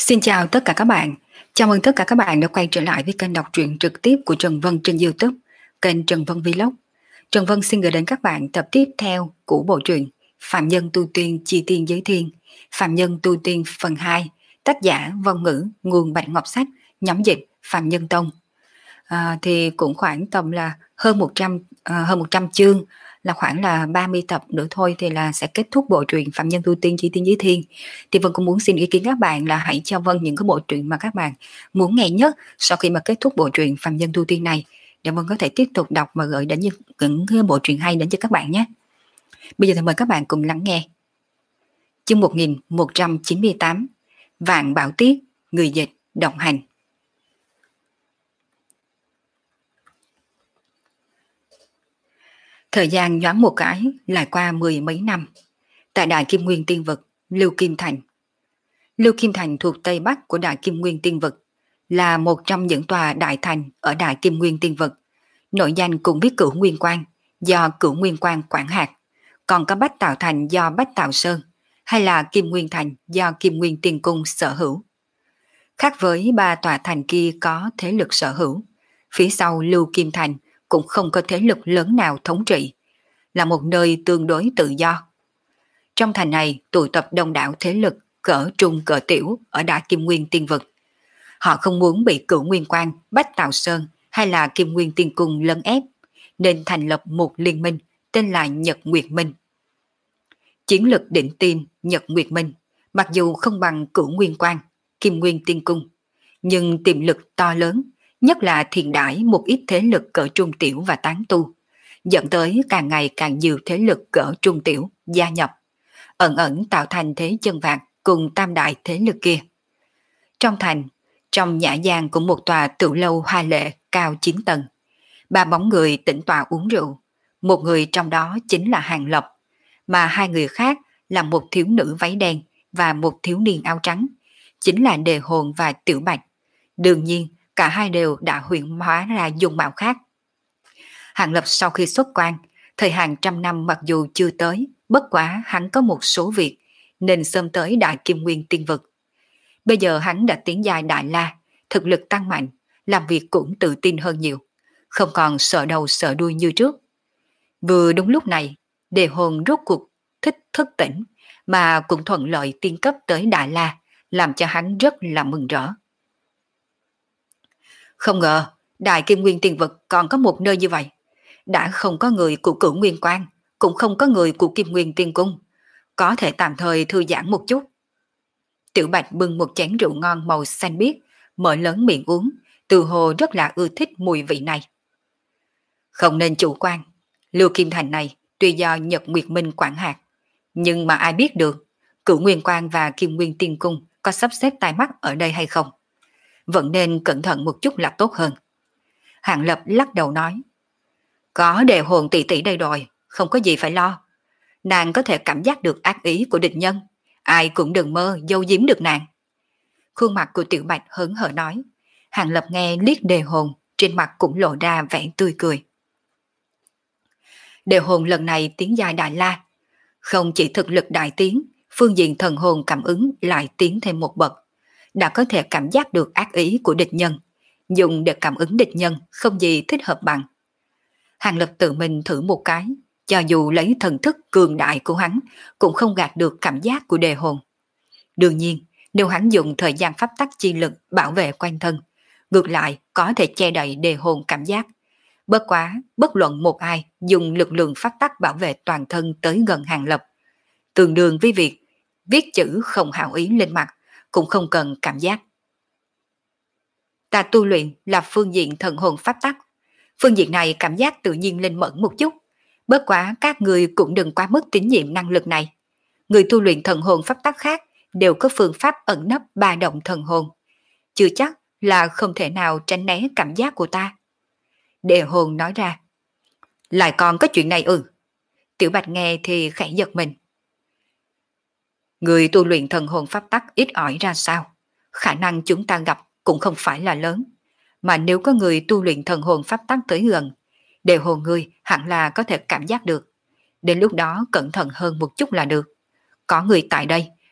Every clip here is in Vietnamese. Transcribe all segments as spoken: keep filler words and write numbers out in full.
Xin chào tất cả các bạn. Chào mừng tất cả các bạn đã quay trở lại với kênh đọc truyện trực tiếp của Trần Vân trên YouTube, kênh Trần Vân Vlog. Trần Vân xin gửi đến các bạn tập tiếp theo của bộ truyện Phạm Nhân Tu Tiên Chi Tiên Giới Thiên, Phạm Nhân Tu Tiên phần hai, tác giả Vong Ngữ, nguồn Bạch Ngọc Sách, nhóm dịch Phạm Nhân Tông. À, thì cũng khoảng tầm là hơn một trăm à, hơn một trăm chương, là khoảng là ba mươi tập nữa thôi thì là sẽ kết thúc bộ truyện Phạm Nhân Tu Tiên Chi Tiên Giới Thiên. Thì Vân cũng muốn xin ý kiến các bạn là hãy cho Vân những cái bộ truyện mà các bạn muốn nghe nhất sau khi mà kết thúc bộ truyện Phạm Nhân Tu Tiên này, để Vân có thể tiếp tục đọc và gửi đến những cái bộ truyện hay đến cho các bạn nhé. Bây giờ thì mời các bạn cùng lắng nghe chương một nghìn một trăm chín mươi tám, Vạn Bảo Tiết, người dịch Đồng Hành. Thời gian nhoáng một cái lại qua mười mấy năm. Tại Đại Kim Nguyên Tiên Vực, Lưu Kim Thành. Lưu Kim Thành thuộc Tây Bắc của Đại Kim Nguyên Tiên Vực, là một trong những tòa đại thành ở Đại Kim Nguyên Tiên Vực. Nội danh cũng biết Cửu Nguyên Quan, do Cửu Nguyên Quan quản hạt, còn có Bách Tạo Thành do Bách Tạo Sơn, hay là Kim Nguyên Thành do Kim Nguyên Tiên Cung sở hữu. Khác với ba tòa thành kia có thế lực sở hữu, phía sau Lưu Kim Thành cũng không có thế lực lớn nào thống trị, là một nơi tương đối tự do. Trong thành này tụ tập đông đảo thế lực cỡ trung cỡ tiểu ở Đại Kim Nguyên Tiên Vực. Họ không muốn bị Cửu Nguyên Quan, Bách Tạo Sơn hay là Kim Nguyên Tiên Cung lấn ép, nên thành lập một liên minh tên là Nhật Nguyệt Minh. Chiến lực đỉnh tiêm Nhật Nguyệt Minh mặc dù không bằng Cửu Nguyên Quan, Kim Nguyên Tiên Cung, nhưng tiềm lực to lớn, nhất là thiện đãi một ít thế lực cỡ trung tiểu và tán tu, dẫn tới càng ngày càng nhiều thế lực cỡ trung tiểu gia nhập, ẩn ẩn tạo thành thế chân vạc cùng tam đại thế lực kia. Trong thành, trong nhã gian của một tòa tiểu lâu hoa lệ cao chín tầng, ba bóng người tĩnh tọa uống rượu. Một người trong đó chính là Hàng Lập, mà hai người khác là một thiếu nữ váy đen và một thiếu niên áo trắng, chính là Đề Hồn và Tiểu Bạch. Đương nhiên, cả hai đều đã huyễn hóa ra dung mạo khác. Hàng Lập sau khi xuất quan, thời hàng trăm năm mặc dù chưa tới, bất quá hắn có một số việc nên sớm tới Đại Kim Nguyên Tiên Vực. Bây giờ hắn đã tiến giai Đại La, thực lực tăng mạnh, làm việc cũng tự tin hơn nhiều, không còn sợ đầu sợ đuôi như trước. Vừa đúng lúc này, Đề Hồn rốt cuộc thích thức tỉnh, mà cũng thuận lợi tiên cấp tới Đại La, làm cho hắn rất là mừng rỡ. Không ngờ, Đại Kim Nguyên Tiên Vực còn có một nơi như vậy. Đã không có người của Cửu Nguyên Quan, cũng không có người của Kim Nguyên Tiên Cung, có thể tạm thời thư giãn một chút. Tiểu Bạch bưng một chén rượu ngon màu xanh biếc, mở lớn miệng uống, từ hồ rất là ưa thích mùi vị này. Không nên chủ quan, Lưu Kim Thành này tuy do Nhật Nguyệt Minh quản hạt, nhưng mà ai biết được Cửu Nguyên Quan và Kim Nguyên Tiên Cung có sắp xếp tai mắt ở đây hay không. Vẫn nên cẩn thận một chút là tốt hơn. Hàng Lập lắc đầu nói, có Đề Hồn tỷ tỷ đây rồi, không có gì phải lo. Nàng có thể cảm giác được ác ý của địch nhân, ai cũng đừng mơ giấu giếm được nàng. Khuôn mặt của Tiểu Bạch hớn hở nói. Hàng Lập nghe liếc Đề Hồn, trên mặt cũng lộ ra vẻ tươi cười. Đề Hồn lần này tiến giai Đại La, không chỉ thực lực đại tiến, phương diện thần hồn cảm ứng lại tiến thêm một bậc, đã có thể cảm giác được ác ý của địch nhân, dùng để cảm ứng địch nhân không gì thích hợp bằng. Hàng Lập tự mình thử một cái, cho dù lấy thần thức cường đại của hắn cũng không gạt được cảm giác của Đề Hồn. Đương nhiên, nếu hắn dùng thời gian pháp tắc chi lực bảo vệ quanh thân, ngược lại có thể che đậy Đề Hồn cảm giác. Bất quá, bất luận một ai dùng lực lượng pháp tắc bảo vệ toàn thân tới gần Hàng Lập, tương đương với việc viết chữ không hảo ý lên mặt, cũng không cần cảm giác. Ta tu luyện là phương diện thần hồn pháp tắc, phương diện này cảm giác tự nhiên lên mẫn một chút. Bất quá các người cũng đừng quá mức tín nhiệm năng lực này. Người tu luyện thần hồn pháp tắc khác đều có phương pháp ẩn nấp ba động thần hồn, chưa chắc là không thể nào tránh né cảm giác của ta. Đề Hồn nói ra. Lại còn có chuyện này ư? Tiểu Bạch nghe thì khẽ giật mình. Người tu luyện thần hồn pháp tắc ít ỏi ra sao? Khả năng chúng ta gặp cũng không phải là lớn, mà nếu có người tu luyện thần hồn pháp tắc tới gần, Đề Hồn ngươi hẳn là có thể cảm giác được. Đến lúc đó cẩn thận hơn một chút là được. Có người tại đây,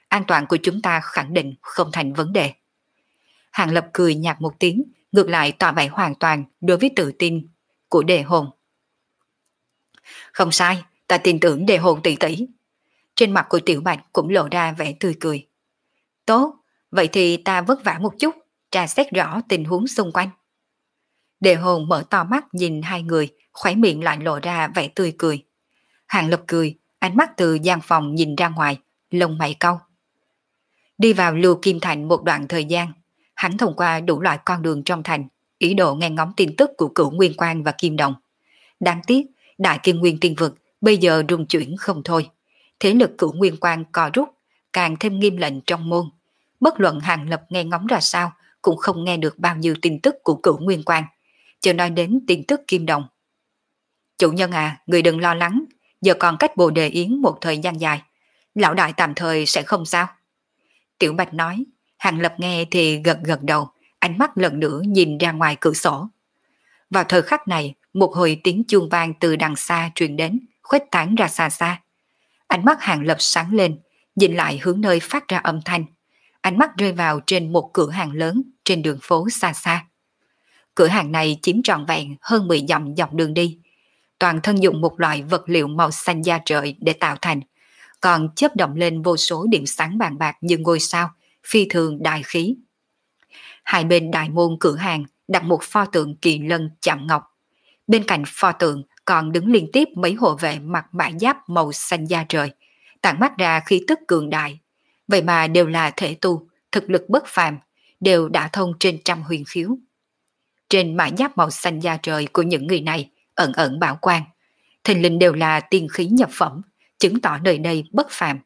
an toàn của chúng ta khẳng định không thành vấn đề. Hàng Lập cười nhạt một tiếng, ngược lại tỏ vẻ hoàn toàn đối với tự tin của Đề Hồn. Không sai, ta tin tưởng Đề Hồn tỷ tỷ. Trên mặt của Tiểu Bạch cũng lộ ra vẻ tươi cười. Tốt, vậy thì ta vất vả một chút, tra xét rõ tình huống xung quanh. Đề Hồn mở to mắt nhìn hai người, khóe miệng lại lộ ra vẻ tươi cười. Hàng Lập cười, ánh mắt từ gian phòng nhìn ra ngoài, lông mày cau. Đi vào Lưu Kim Thành một đoạn thời gian, hắn thông qua đủ loại con đường trong thành, ý đồ nghe ngóng tin tức của Cửu Nguyên Quang và Kim Đồng. Đáng tiếc, Đại Kim Nguyên Tiên Vực bây giờ rung chuyển không thôi. Thế lực Cửu Nguyên Quang co rút, càng thêm nghiêm lệnh trong môn. Bất luận Hàng Lập nghe ngóng ra sao, cũng không nghe được bao nhiêu tin tức của Cửu Nguyên Quang. Chờ nói đến tin tức Kim Đồng. Chủ nhân à, người đừng lo lắng, giờ còn cách Bồ Đề Yến một thời gian dài. Lão đại tạm thời sẽ không sao. Tiểu Bạch nói, Hàng Lập nghe thì gật gật đầu, ánh mắt lần nữa nhìn ra ngoài cửa sổ. Vào thời khắc này, một hồi tiếng chuông vang từ đằng xa truyền đến, khuếch tán ra xa xa. Ánh mắt Hàng Lập sáng lên, nhìn lại hướng nơi phát ra âm thanh. Ánh mắt rơi vào trên một cửa hàng lớn trên đường phố xa xa. Cửa hàng này chiếm trọn vẹn hơn mười dặm dọc đường đi. Toàn thân dùng một loại vật liệu màu xanh da trời để tạo thành, còn chớp động lên vô số điểm sáng vàng bạc như ngôi sao, phi thường đại khí. Hai bên đại môn cửa hàng đặt một pho tượng kỳ lân chạm ngọc. Bên cạnh pho tượng còn đứng liên tiếp mấy hộ vệ mặc mã giáp màu xanh da trời, tản mắt ra khí tức cường đại. Vậy mà đều là thể tu, thực lực bất phàm, đều đã thông trên trăm huyền khiếu. Trên mã giáp màu xanh da trời của những người này ẩn ẩn bảo quang, thình lình đều là tiên khí nhập phẩm, chứng tỏ nơi đây bất phàm.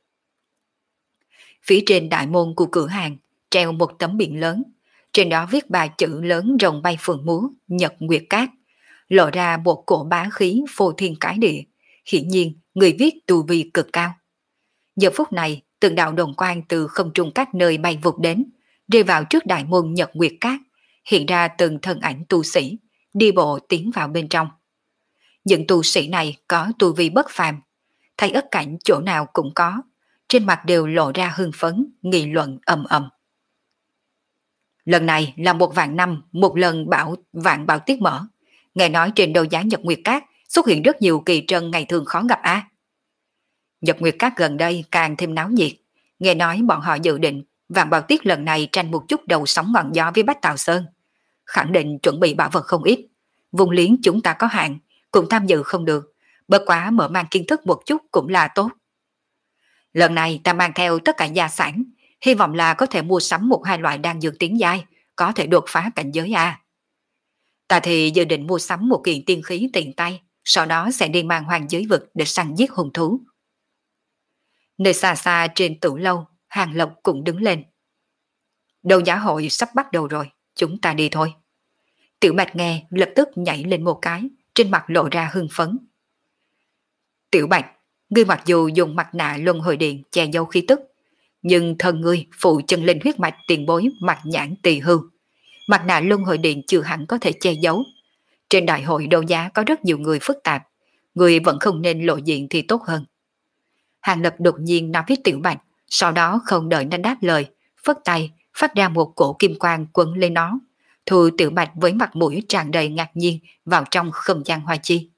Phía trên đại môn của cửa hàng treo một tấm biển lớn, trên đó viết ba chữ lớn rồng bay phượng múa, Nhật Nguyệt Cát, lộ ra một cổ bá khí phô thiên cái địa, hiển nhiên người viết tu vi cực cao. Giờ phút này, từng đạo đồng quang từ không trung các nơi bay vụt đến, rơi vào trước đại môn Nhật Nguyệt Cát, hiện ra từng thân ảnh tu sĩ, đi bộ tiến vào bên trong. Những tu sĩ này có tu vi bất phàm, thấy ất cảnh chỗ nào cũng có, trên mặt đều lộ ra hưng phấn, nghị luận ầm ầm. Lần này là một vạn năm, một lần bảo vạn bảo tiết mở. Nghe nói trên đấu giá Nhật Nguyệt Cát xuất hiện rất nhiều kỳ trân ngày thường khó gặp a. À? Nhật Nguyệt Cát gần đây càng thêm náo nhiệt. Nghe nói bọn họ dự định vạn bảo tiết lần này tranh một chút đầu sóng ngọn gió với Bách Tào Sơn. Khẳng định chuẩn bị bảo vật không ít. Vùng liếng chúng ta có hạn, cũng tham dự không được. Bất quá mở mang kiến thức một chút cũng là tốt. Lần này ta mang theo tất cả gia sản, hy vọng là có thể mua sắm một hai loại đan dược tiến giai, có thể đột phá cảnh giới a. Ta thì dự định mua sắm một kiện tiên khí tiện tay, sau đó sẽ đi mang hoàng giới vực để săn giết hung thú. Nơi xa xa trên tử lâu, Hàng Lộc cũng đứng lên. Đấu giá hội sắp bắt đầu rồi, chúng ta đi thôi. Tiểu Bạch nghe lập tức nhảy lên một cái, trên mặt lộ ra hưng phấn. Tiểu Bạch, ngươi mặc dù dùng mặt nạ luân hồi điện che giấu khí tức, nhưng thân ngươi phụ chân linh huyết mạch tiền bối mặt nhãn tỳ hưu. Mặt nạ luân hồi điện chưa hẳn có thể che giấu. Trên đại hội đấu giá có rất nhiều người phức tạp, người vẫn không nên lộ diện thì tốt hơn. Hàng Lập đột nhiên nói với Tiểu Bạch, sau đó không đợi nó đáp lời, phất tay phát ra một cổ kim quang quấn lên nó, thu Tiểu Bạch với mặt mũi tràn đầy ngạc nhiên vào trong không gian hoa chi.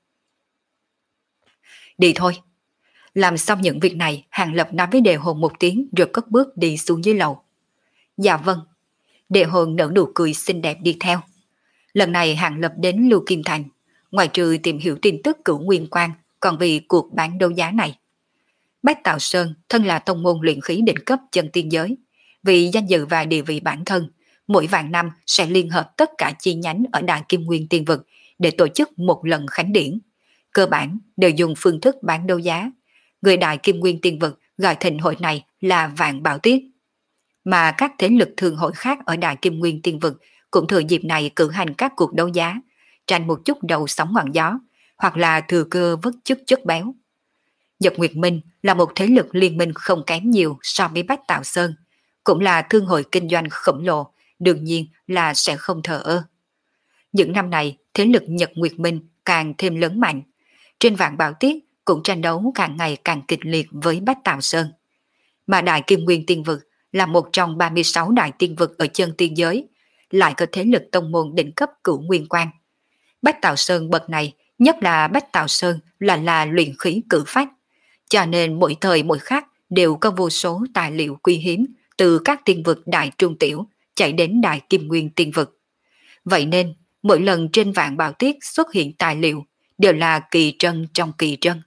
Đi thôi. Làm xong những việc này, Hàng Lập nói với Đề Hồn một tiếng rồi cất bước đi xuống dưới lầu. Dạ vâng. Đề Hồn nở nụ cười xinh đẹp đi theo. Lần này Hàng Lập đến Lưu Kim Thành, ngoài trừ tìm hiểu tin tức Cửu Nguyên Quang, còn vì cuộc bán đấu giá này. Bách Tào Sơn thân là tông môn luyện khí đỉnh cấp chân tiên giới, vì danh dự và địa vị bản thân, mỗi vạn năm sẽ liên hợp tất cả chi nhánh ở Đại Kim Nguyên Tiên Vực để tổ chức một lần khánh điển. Cơ bản đều dùng phương thức bán đấu giá. Người Đại Kim Nguyên Tiên Vực gọi thịnh hội này là Vạn Bảo Tiết. Mà các thế lực thương hội khác ở Đại Kim Nguyên Tiên Vực cũng thừa dịp này cử hành các cuộc đấu giá, tranh một chút đầu sóng ngọn gió, hoặc là thừa cơ vất chức chất béo. Nhật Nguyệt Minh là một thế lực liên minh không kém nhiều so với Bách Tào Sơn, cũng là thương hội kinh doanh khổng lồ, đương nhiên là sẽ không thờ ơ. Những năm này, thế lực Nhật Nguyệt Minh càng thêm lớn mạnh. Trên Vạn Bảo Tiết cũng tranh đấu càng ngày càng kịch liệt với Bách Tào Sơn. Mà Đại Kim Nguyên Tiên Vực là một trong ba mươi sáu đại tiên vực ở chân tiên giới, lại có thế lực tông môn đỉnh cấp Cửu Nguyên Quan. Bách Tạo Sơn bậc này, nhất là Bách Tạo Sơn là là luyện khí cử phách, cho nên mỗi thời mỗi khác đều có vô số tài liệu quý hiếm từ các tiên vực đại trung tiểu chạy đến Đại Kim Nguyên Tiên Vực. Vậy nên, mỗi lần trên vạn bảo tiết xuất hiện tài liệu đều là kỳ trân trong kỳ trân.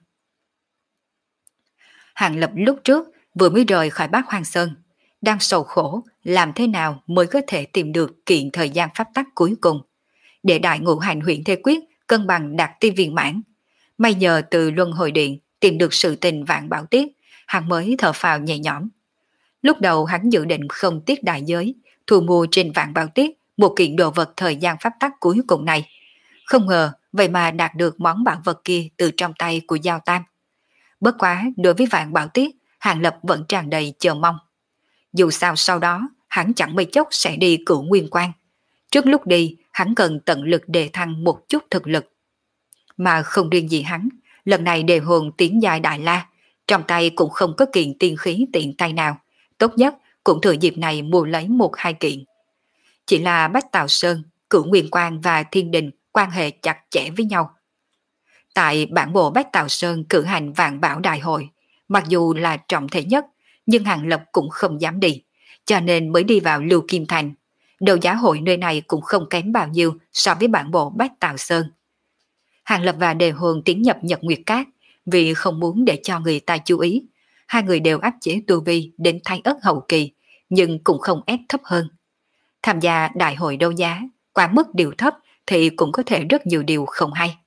Hàng Lập lúc trước vừa mới rời khỏi Bát Hoang Sơn, đang sầu khổ làm thế nào mới có thể tìm được kiện thời gian pháp tắc cuối cùng, để đại ngũ hành huyện thế quyết cân bằng đạt ti viên mãn. May nhờ từ luân hồi điện tìm được sự tình vạn bảo tiết, hắn mới thở phào nhẹ nhõm. Lúc đầu hắn dự định không tiếc đại giới, thu mua trên vạn bảo tiết một kiện đồ vật thời gian pháp tắc cuối cùng này. Không ngờ vậy mà đạt được món bảo vật kia từ trong tay của Giao Tam. Bất quá đối với vạn bảo tiết, Hàng Lập vẫn tràn đầy chờ mong. Dù sao sau đó, hắn chẳng mấy chốc sẽ đi Cửu Nguyên Quan. Trước lúc đi, hắn cần tận lực đề thăng một chút thực lực. Mà không riêng gì hắn, lần này đề hồn tiến giai Đại La, trong tay cũng không có kiện tiên khí tiện tay nào, tốt nhất cũng thừa dịp này mua lấy một hai kiện. Chỉ là Bách Tạo Sơn, Cửu Nguyên Quan và Thiên Đình quan hệ chặt chẽ với nhau. Tại bản bộ Bách Tạo Sơn cử hành vạn bảo đại hội, mặc dù là trọng thể nhất, nhưng Hàng Lập cũng không dám đi, cho nên mới đi vào Lưu Kim Thành. Đấu giá hội nơi này cũng không kém bao nhiêu so với bản bộ Bách Tạo Sơn. Hàng Lập và Đề Hồn tiến nhập Nhật Nguyệt Cát, vì không muốn để cho người ta chú ý. Hai người đều áp chế tu vi đến thái ất hậu kỳ, nhưng cũng không ép thấp hơn. Tham gia đại hội đấu giá, quá mức điều thấp thì cũng có thể rất nhiều điều không hay.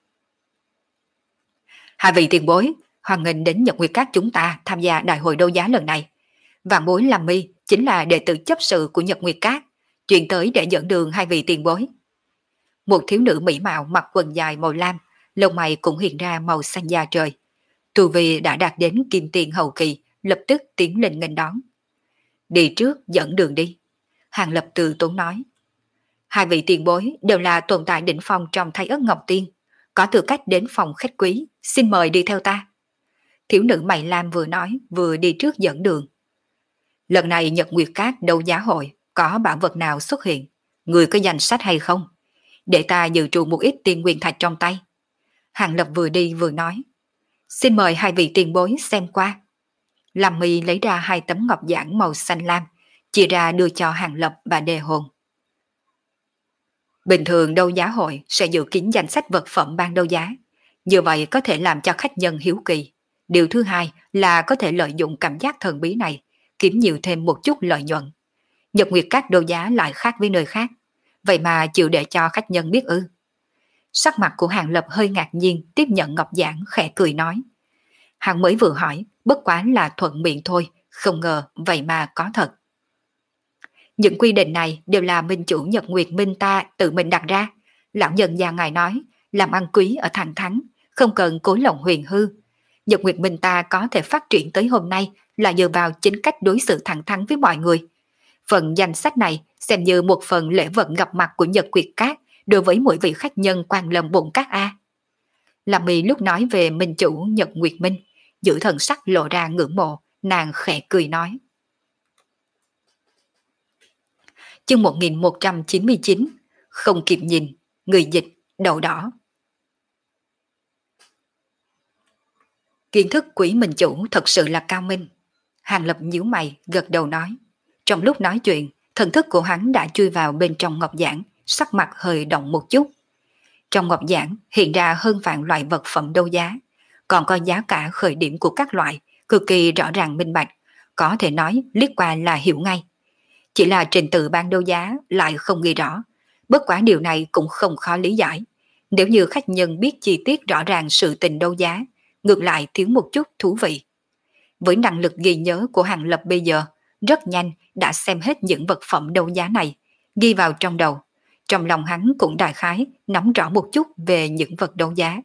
Hai vị tiền bối, hoan nghênh đến Nhật Nguyệt Cát chúng ta tham gia đại hội đấu giá lần này. Vạn bối Lam Mi chính là đệ tử chấp sự của Nhật Nguyệt Cát, chuyển tới để dẫn đường hai vị tiền bối. Một thiếu nữ mỹ mạo mặc quần dài màu lam, lông mày cũng hiện ra màu xanh da trời. Tu vi đã đạt đến kim tiền hậu kỳ, lập tức tiến lên nghênh đón. Đi trước dẫn đường đi. Hàng Lập từ tốn nói. Hai vị tiền bối đều là tồn tại đỉnh phong trong Thái Ất Ngọc Tiên, có tư cách đến phòng khách quý, xin mời đi theo ta. Thiếu nữ mày lam vừa nói vừa đi trước dẫn đường. Lần này Nhật Nguyệt Cát đấu giá hội có bảo vật nào xuất hiện, người có danh sách hay không? Để ta dự trù một ít tiên nguyên thạch trong tay. Hàng Lập vừa đi vừa nói. Xin mời hai vị tiền bối xem qua. Lam Mi lấy ra hai tấm ngọc giản màu xanh lam, chia ra đưa cho Hàng Lập và Đề Hồn. Bình thường đấu giá hội sẽ dự kiến danh sách vật phẩm ban đấu giá, như vậy có thể làm cho khách nhân hiếu kỳ. Điều thứ hai là có thể lợi dụng cảm giác thần bí này, kiếm nhiều thêm một chút lợi nhuận. Nhật Nguyệt Cát đấu giá lại khác với nơi khác, vậy mà chịu để cho khách nhân biết ư? Sắc mặt của Hàng Lập hơi ngạc nhiên tiếp nhận ngọc giản, khẽ cười nói. Hắn mới vừa hỏi, bất quá là thuận miệng thôi, không ngờ vậy mà có thật. Những quy định này đều là minh chủ Nhật Nguyệt Minh ta tự mình đặt ra. Lão nhân gia ngài nói, làm ăn quý ở thẳng thắn, không cần cố lòng huyền hư. Nhật Nguyệt Minh ta có thể phát triển tới hôm nay là nhờ vào chính cách đối xử thẳng thắn với mọi người. Phần danh sách này xem như một phần lễ vật gặp mặt của Nhật Nguyệt Cát đối với mỗi vị khách nhân quan lâm bụng các A. Lam Mi lúc nói về minh chủ Nhật Nguyệt Minh, giữ thần sắc lộ ra ngưỡng mộ, nàng khẽ cười nói. Chương một nghìn một trăm chín mươi chín, không kịp nhìn, người dịch, đầu đỏ. Kiến thức quỷ minh chủ thật sự là cao minh. Hàng Lập nhíu mày, gật đầu nói. Trong lúc nói chuyện, thần thức của hắn đã chui vào bên trong ngọc giản, sắc mặt hơi động một chút. Trong ngọc giản hiện ra hơn vạn loại vật phẩm đấu giá, còn có giá cả khởi điểm của các loại, cực kỳ rõ ràng minh bạch, có thể nói liếc qua là hiểu ngay. Chỉ là trình tự ban đấu giá lại không ghi rõ, bất quá điều này cũng không khó lý giải. Nếu như khách nhân biết chi tiết rõ ràng sự tình đấu giá, ngược lại thiếu một chút thú vị. Với năng lực ghi nhớ của Hàng Lập bây giờ, rất nhanh đã xem hết những vật phẩm đấu giá này, ghi vào trong đầu. Trong lòng hắn cũng đại khái nắm rõ một chút về những vật đấu giá.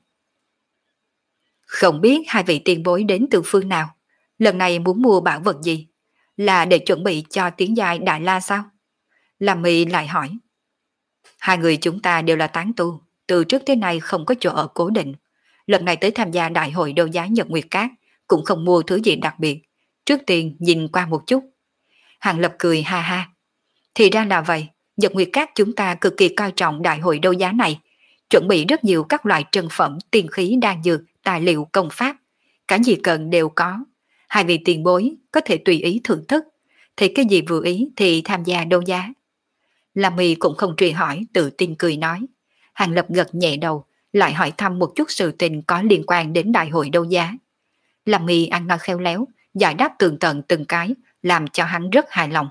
Không biết hai vị tiền bối đến từ phương nào, lần này muốn mua bảo vật gì? Là để chuẩn bị cho tiến giai Đại La sao? Lam Mi lại hỏi. Hai người chúng ta đều là tán tu, từ trước tới nay không có chỗ ở cố định. Lần này tới tham gia đại hội đấu giá Nhật Nguyệt Cát, cũng không mua thứ gì đặc biệt, trước tiên nhìn qua một chút. Hàng Lập cười ha ha. Thì ra là vậy, Nhật Nguyệt Các chúng ta cực kỳ coi trọng đại hội đấu giá này, chuẩn bị rất nhiều các loại trân phẩm, tiên khí, đan dược, tài liệu, công pháp, cả gì cần đều có. Hai vị tiền bối có thể tùy ý thưởng thức, thì cái gì vừa ý thì tham gia đấu giá. Lam My cũng không truy hỏi, tự tin cười nói. Hàng Lập gật nhẹ đầu, lại hỏi thăm một chút sự tình có liên quan đến đại hội đấu giá. Lam My ăn nói khéo léo, giải đáp tường tận từng cái, làm cho hắn rất hài lòng.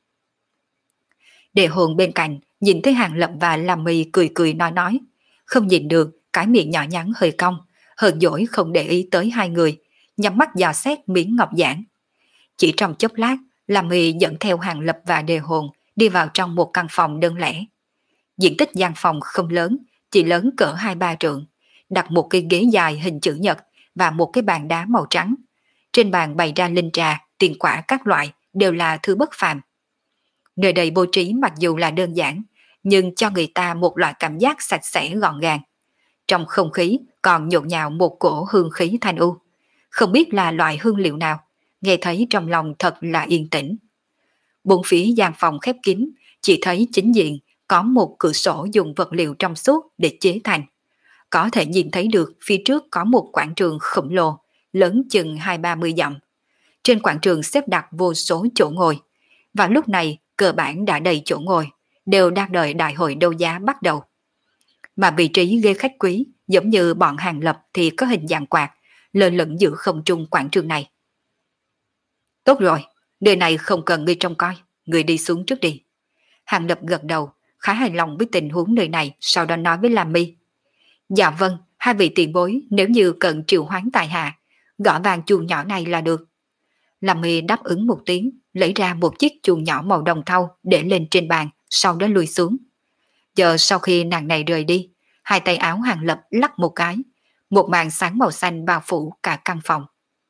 Đề Hồn bên cạnh nhìn thấy Hàng Lập và Lam My cười cười nói nói, không nhìn được, cái miệng nhỏ nhắn hơi cong, hờn dỗi không để ý tới hai người, nhắm mắt dò xét miếng ngọc giản. Chỉ trong chốc lát, Lam My dẫn theo Hàng Lập và Đề Hồn đi vào trong một căn phòng đơn lẻ. Diện tích gian phòng không lớn, chỉ lớn cỡ hai ba trượng, đặt một cái ghế dài hình chữ nhật và một cái bàn đá màu trắng. Trên bàn bày ra linh trà, tiền quả các loại đều là thứ bất phàm. Nơi đây bố trí mặc dù là đơn giản, nhưng cho người ta một loại cảm giác sạch sẽ gọn gàng. Trong không khí còn nhộn nhạo một cổ hương khí thanh u. Không biết là loại hương liệu nào, nghe thấy trong lòng thật là yên tĩnh. Bốn phía gian phòng khép kín, chỉ thấy chính diện có một cửa sổ dùng vật liệu trong suốt để chế thành. Có thể nhìn thấy được phía trước có một quảng trường khổng lồ, lớn chừng hai ba mươi dặm. Trên quảng trường xếp đặt vô số chỗ ngồi. Và lúc này cơ bản đã đầy chỗ ngồi, đều đang đợi đại hội đấu giá bắt đầu. Mà vị trí ghế khách quý giống như bọn Hàng Lập thì có hình dạng quạt, lơ lửng giữa không trung quảng trường này. Tốt rồi, nơi này không cần ngươi trông coi, ngươi đi xuống trước đi. Hàng Lập gật đầu, khá hài lòng với tình huống nơi này, sau đó nói với Lam My. Dạ vâng, hai vị tiền bối nếu như cần triệu hoán tài hạ, gõ vàng chuông nhỏ này là được. Lam My đáp ứng một tiếng, lấy ra một chiếc chuông nhỏ màu đồng thau để lên trên bàn, sau đó lùi xuống. Giờ sau khi nàng này rời đi, hai tay áo Hàng Lập lắc một cái, một màn sáng màu xanh bao phủ cả căn phòng.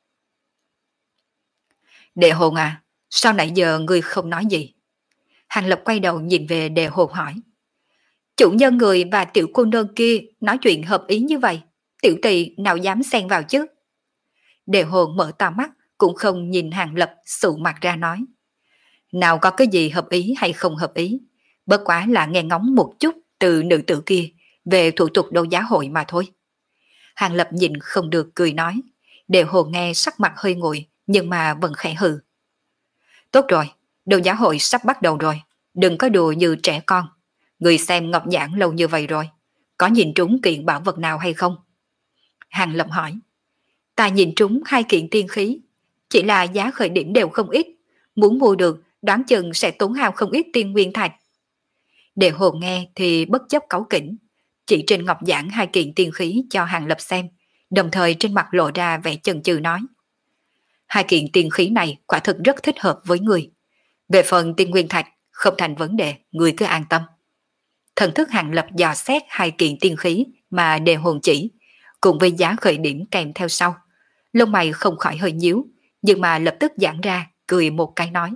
Đệ Hồn à, sao nãy giờ ngươi không nói gì? Hàng Lập quay đầu nhìn về Đệ Hồn hỏi. Chủ nhân người và tiểu cô nương kia nói chuyện hợp ý như vậy, tiểu tỳ nào dám xen vào chứ? Đệ Hồn mở to mắt, cũng không nhìn Hàng Lập, sụ mặt ra nói. Nào có cái gì hợp ý hay không hợp ý, bất quá là nghe ngóng một chút từ nữ tử kia về thủ tục đấu giá hội mà thôi. Hàng Lập nhìn không được cười nói, Đệ Hồn nghe sắc mặt hơi nguội nhưng mà vẫn khẽ hừ. Tốt rồi, đấu giá hội sắp bắt đầu rồi, đừng có đùa như trẻ con. Người xem ngọc giản lâu như vậy rồi, có nhìn trúng kiện bảo vật nào hay không? Hàng Lập hỏi. Ta nhìn trúng hai kiện tiên khí, chỉ là giá khởi điểm đều không ít, muốn mua được đoán chừng sẽ tốn hao không ít tiên nguyên thạch. Đệ Hồn nghe thì bất chấp cáu kỉnh, chỉ trên ngọc giản hai kiện tiên khí cho Hàng Lập xem, đồng thời trên mặt lộ ra vẻ chần chừ nói. Hai kiện tiên khí này quả thực rất thích hợp với người. Về phần tiên nguyên thạch, không thành vấn đề, người cứ an tâm. Thần thức Hàng Lập dò xét hai kiện tiên khí mà Đệ Hồn chỉ, cùng với giá khởi điểm kèm theo sau. Lông mày không khỏi hơi nhíu, nhưng mà lập tức giãn ra, cười một cái nói.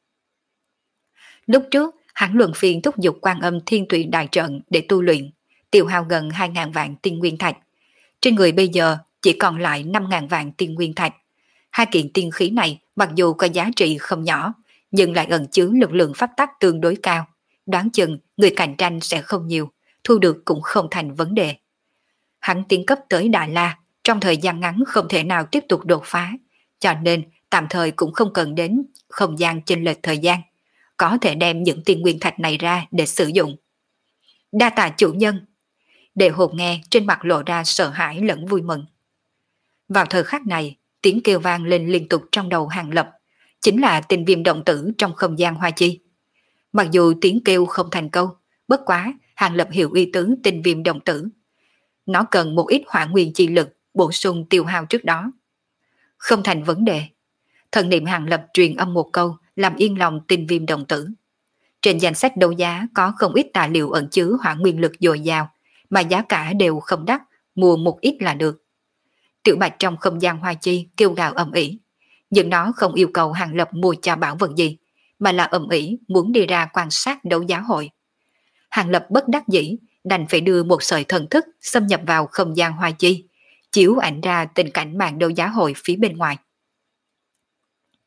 Lúc trước, hắn luân phiên thúc giục Quan Âm Thiên Tụy đại trận để tu luyện, tiêu hao gần hai ngàn vạn tiên nguyên thạch. Trên người bây giờ chỉ còn lại năm ngàn vạn tiên nguyên thạch. Hai kiện tiên khí này mặc dù có giá trị không nhỏ, nhưng lại ẩn chứa lực lượng pháp tắc tương đối cao. Đoán chừng người cạnh tranh sẽ không nhiều, thu được cũng không thành vấn đề. Hắn tiến cấp tới Đại La, trong thời gian ngắn không thể nào tiếp tục đột phá, cho nên tạm thời cũng không cần đến không gian chênh lệch thời gian, có thể đem những tiên nguyên thạch này ra để sử dụng. Đa tạ chủ nhân. Đệ Hồn nghe trên mặt lộ ra sợ hãi lẫn vui mừng. Vào thời khắc này, tiếng kêu vang lên liên tục trong đầu Hàng Lập, chính là tình viêm động tử trong không gian hoa chi. Mặc dù tiếng kêu không thành câu, bất quá Hàng Lập hiểu ý tứ tình viêm động tử. Nó cần một ít hỏa nguyên chi lực bổ sung tiêu hao trước đó. Không thành vấn đề. Thần niệm Hàng Lập truyền âm một câu làm yên lòng tình viêm động tử. Trên danh sách đấu giá có không ít tài liệu ẩn chứa hỏa nguyên lực dồi dào, mà giá cả đều không đắt, mua một ít là được. Tiểu Bạch trong không gian hoa chi kêu gào ầm ĩ, nhưng nó không yêu cầu Hàng Lập mua cho bảo vật gì, mà là ầm ĩ muốn đi ra quan sát đấu giá hội. Hàng Lập bất đắc dĩ, đành phải đưa một sợi thần thức xâm nhập vào không gian hoa chi, chiếu ảnh ra tình cảnh màn đấu giá hội phía bên ngoài.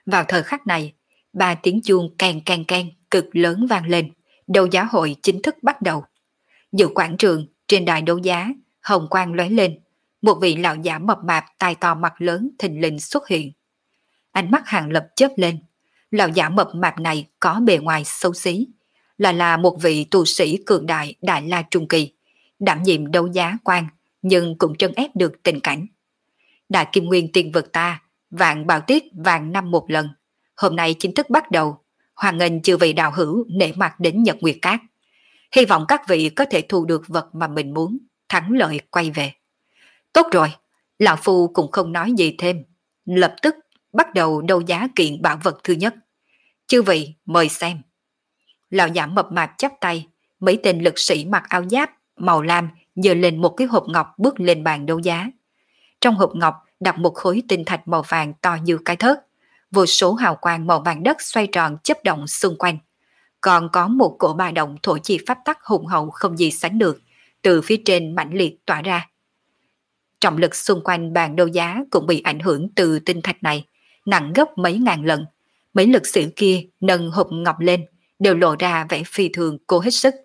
Vào thời khắc này, ba tiếng chuông keng keng keng cực lớn vang lên, đấu giá hội chính thức bắt đầu. Giữa quảng trường, trên đài đấu giá, hồng quang lóe lên, một vị lão giả mập mạp tai to mặt lớn thình lình xuất hiện. Ánh mắt Hàng Lập chớp lên, lão giả mập mạp này có bề ngoài xấu xí, là là một vị tu sĩ cường đại Đại La Trung Kỳ, đảm nhiệm đấu giá quan nhưng cũng trấn ép được tình cảnh. Đại Kim Nguyên Tiên Vực ta, vạn bào tiết vạn năm một lần, hôm nay chính thức bắt đầu, hoan nghênh chư vị đạo hữu nể mặt đến Nhật Nguyệt Cát. Hy vọng các vị có thể thu được vật mà mình muốn, thắng lợi quay về. Tốt rồi, lão phu cũng không nói gì thêm, lập tức bắt đầu đấu giá kiện bảo vật thứ nhất. Chư vị mời xem. Lão giả mập mạp chắp tay, mấy tên lực sĩ mặc áo giáp màu lam giơ lên một cái hộp ngọc bước lên bàn đấu giá. Trong hộp ngọc đặt một khối tinh thạch màu vàng to như cái thớt, vô số hào quang màu vàng đất xoay tròn chớp động xung quanh. Còn có một cổ ba động thổ chi pháp tắc hùng hậu không gì sánh được, từ phía trên mãnh liệt tỏa ra. Trọng lực xung quanh bàn đấu giá cũng bị ảnh hưởng từ tinh thạch này, nặng gấp mấy ngàn lần. Mấy lực sĩ kia nâng hộp ngọc lên, đều lộ ra vẻ phi thường cố hết sức.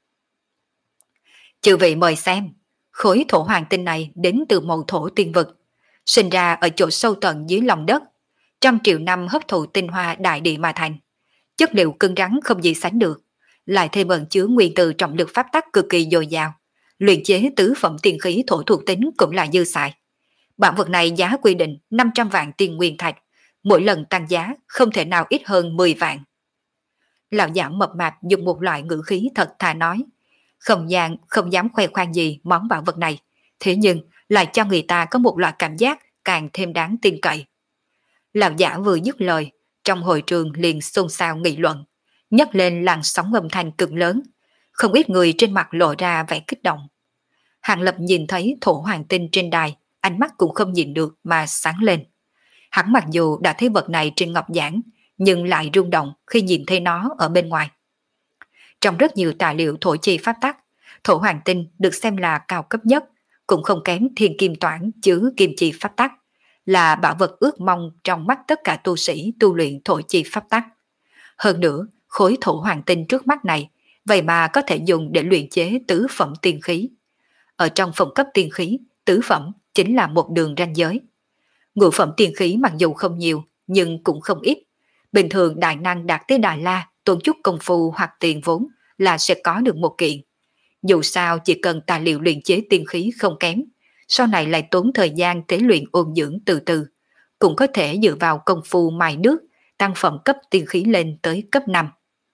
Chư vị mời xem, khối thổ hoàng tinh này đến từ màu thổ tiên vực, sinh ra ở chỗ sâu tận dưới lòng đất, trăm triệu năm hấp thụ tinh hoa đại địa mà thành. Chất liệu cứng rắn không gì sánh được, lại thêm ẩn chứa nguyên từ trọng lực pháp tắc cực kỳ dồi dào, luyện chế tứ phẩm tiên khí thổ thuộc tính cũng là dư xài. Bản vật này giá quy định năm trăm vạn tiên nguyên thạch, mỗi lần tăng giá không thể nào ít hơn mười vạn. Lão giả mập mạp dùng một loại ngữ khí thật thà nói, không dám, không dám khoe khoang gì món bảo vật này, thế nhưng lại cho người ta có một loại cảm giác càng thêm đáng tin cậy. Lão giả vừa dứt lời, trong hội trường liền xôn xao nghị luận, nhấc lên làn sóng âm thanh cực lớn, không ít người trên mặt lộ ra vẻ kích động. Hàng Lập nhìn thấy thổ hoàng tinh trên đài, ánh mắt cũng không nhìn được mà sáng lên. Hắn mặc dù đã thấy vật này trên ngọc giảng, nhưng lại rung động khi nhìn thấy nó ở bên ngoài. Trong rất nhiều tài liệu thổ chi pháp tắc, thổ hoàng tinh được xem là cao cấp nhất, cũng không kém thiên kim toản chứa kim chi pháp tắc, là bảo vật ước mong trong mắt tất cả tu sĩ tu luyện thổ chi pháp tắc. Hơn nữa, khối thổ hoàng tinh trước mắt này, vậy mà có thể dùng để luyện chế tứ phẩm tiên khí. Ở trong phẩm cấp tiên khí, tứ phẩm chính là một đường ranh giới. Ngũ phẩm tiên khí mặc dù không nhiều, nhưng cũng không ít. Bình thường đại năng đạt tới Đại La, tốn chút công phu hoặc tiền vốn là sẽ có được một kiện. Dù sao chỉ cần tài liệu luyện chế tiên khí không kém, sau này lại tốn thời gian tế luyện ôn dưỡng từ từ, cũng có thể dựa vào công phu mài nước, tăng phẩm cấp tiên khí lên tới cấp năm.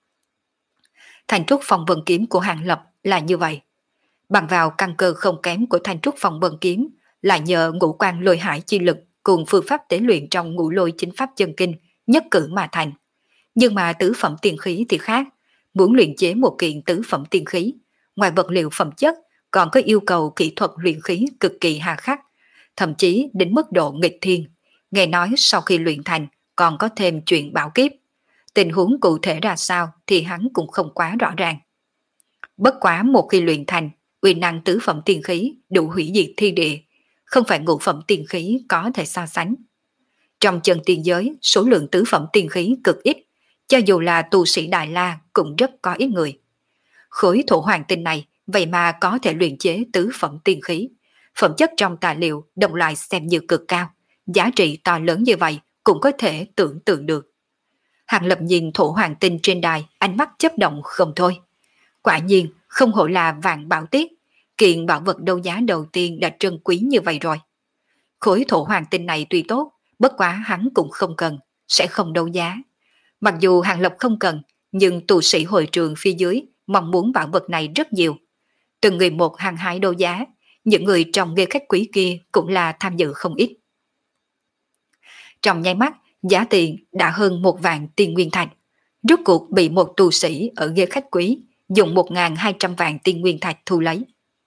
Thanh trúc phong vân kiếm của Hàng Lập là như vậy. Bằng vào căn cơ không kém của thanh trúc phong vân kiếm, lại nhờ ngũ quan lôi hải chi lực cùng phương pháp tế luyện trong ngũ lôi chính pháp chân kinh nhất cử mà thành. Nhưng mà tứ phẩm tiên khí thì khác, muốn luyện chế một kiện tứ phẩm tiên khí, ngoài vật liệu phẩm chất còn có yêu cầu kỹ thuật luyện khí cực kỳ hà khắc, thậm chí đến mức độ nghịch thiên. Nghe nói sau khi luyện thành còn có thêm chuyện bảo kiếp. Tình huống cụ thể ra sao thì hắn cũng không quá rõ ràng. Bất quá một khi luyện thành, uy năng tứ phẩm tiên khí đủ hủy diệt thiên địa, không phải ngũ phẩm tiên khí có thể so sánh. Trong chân tiên giới, số lượng tứ phẩm tiên khí cực ít, cho dù là tu sĩ Đại La cũng rất có ít người. Khối thổ hoàng tinh này vậy mà có thể luyện chế tứ phẩm tiên khí, phẩm chất trong tài liệu đồng loại xem như cực cao, giá trị to lớn như vậy cũng có thể tưởng tượng được. Hàng Lập nhìn thổ hoàng tinh trên đài, ánh mắt chớp động không thôi. Quả nhiên không hổ là vạn bảo tiết, kiện bảo vật đấu giá đầu tiên đã trân quý như vậy rồi. Khối thổ hoàng tinh này tuy tốt, bất quá hắn cũng không cần, sẽ không đấu giá. Mặc dù Hàng Lập không cần, nhưng tu sĩ hội trường phía dưới mong muốn bảo vật này rất nhiều. Từng người một hàng hái đấu giá, những người trong ghê khách quý kia cũng là tham dự không ít. Trong nháy mắt, giá tiền đã hơn một vạn tiên nguyên thạch. Rốt cuộc bị một tu sĩ ở ghê khách quý dùng một nghìn hai trăm vạn tiên nguyên thạch thu lấy.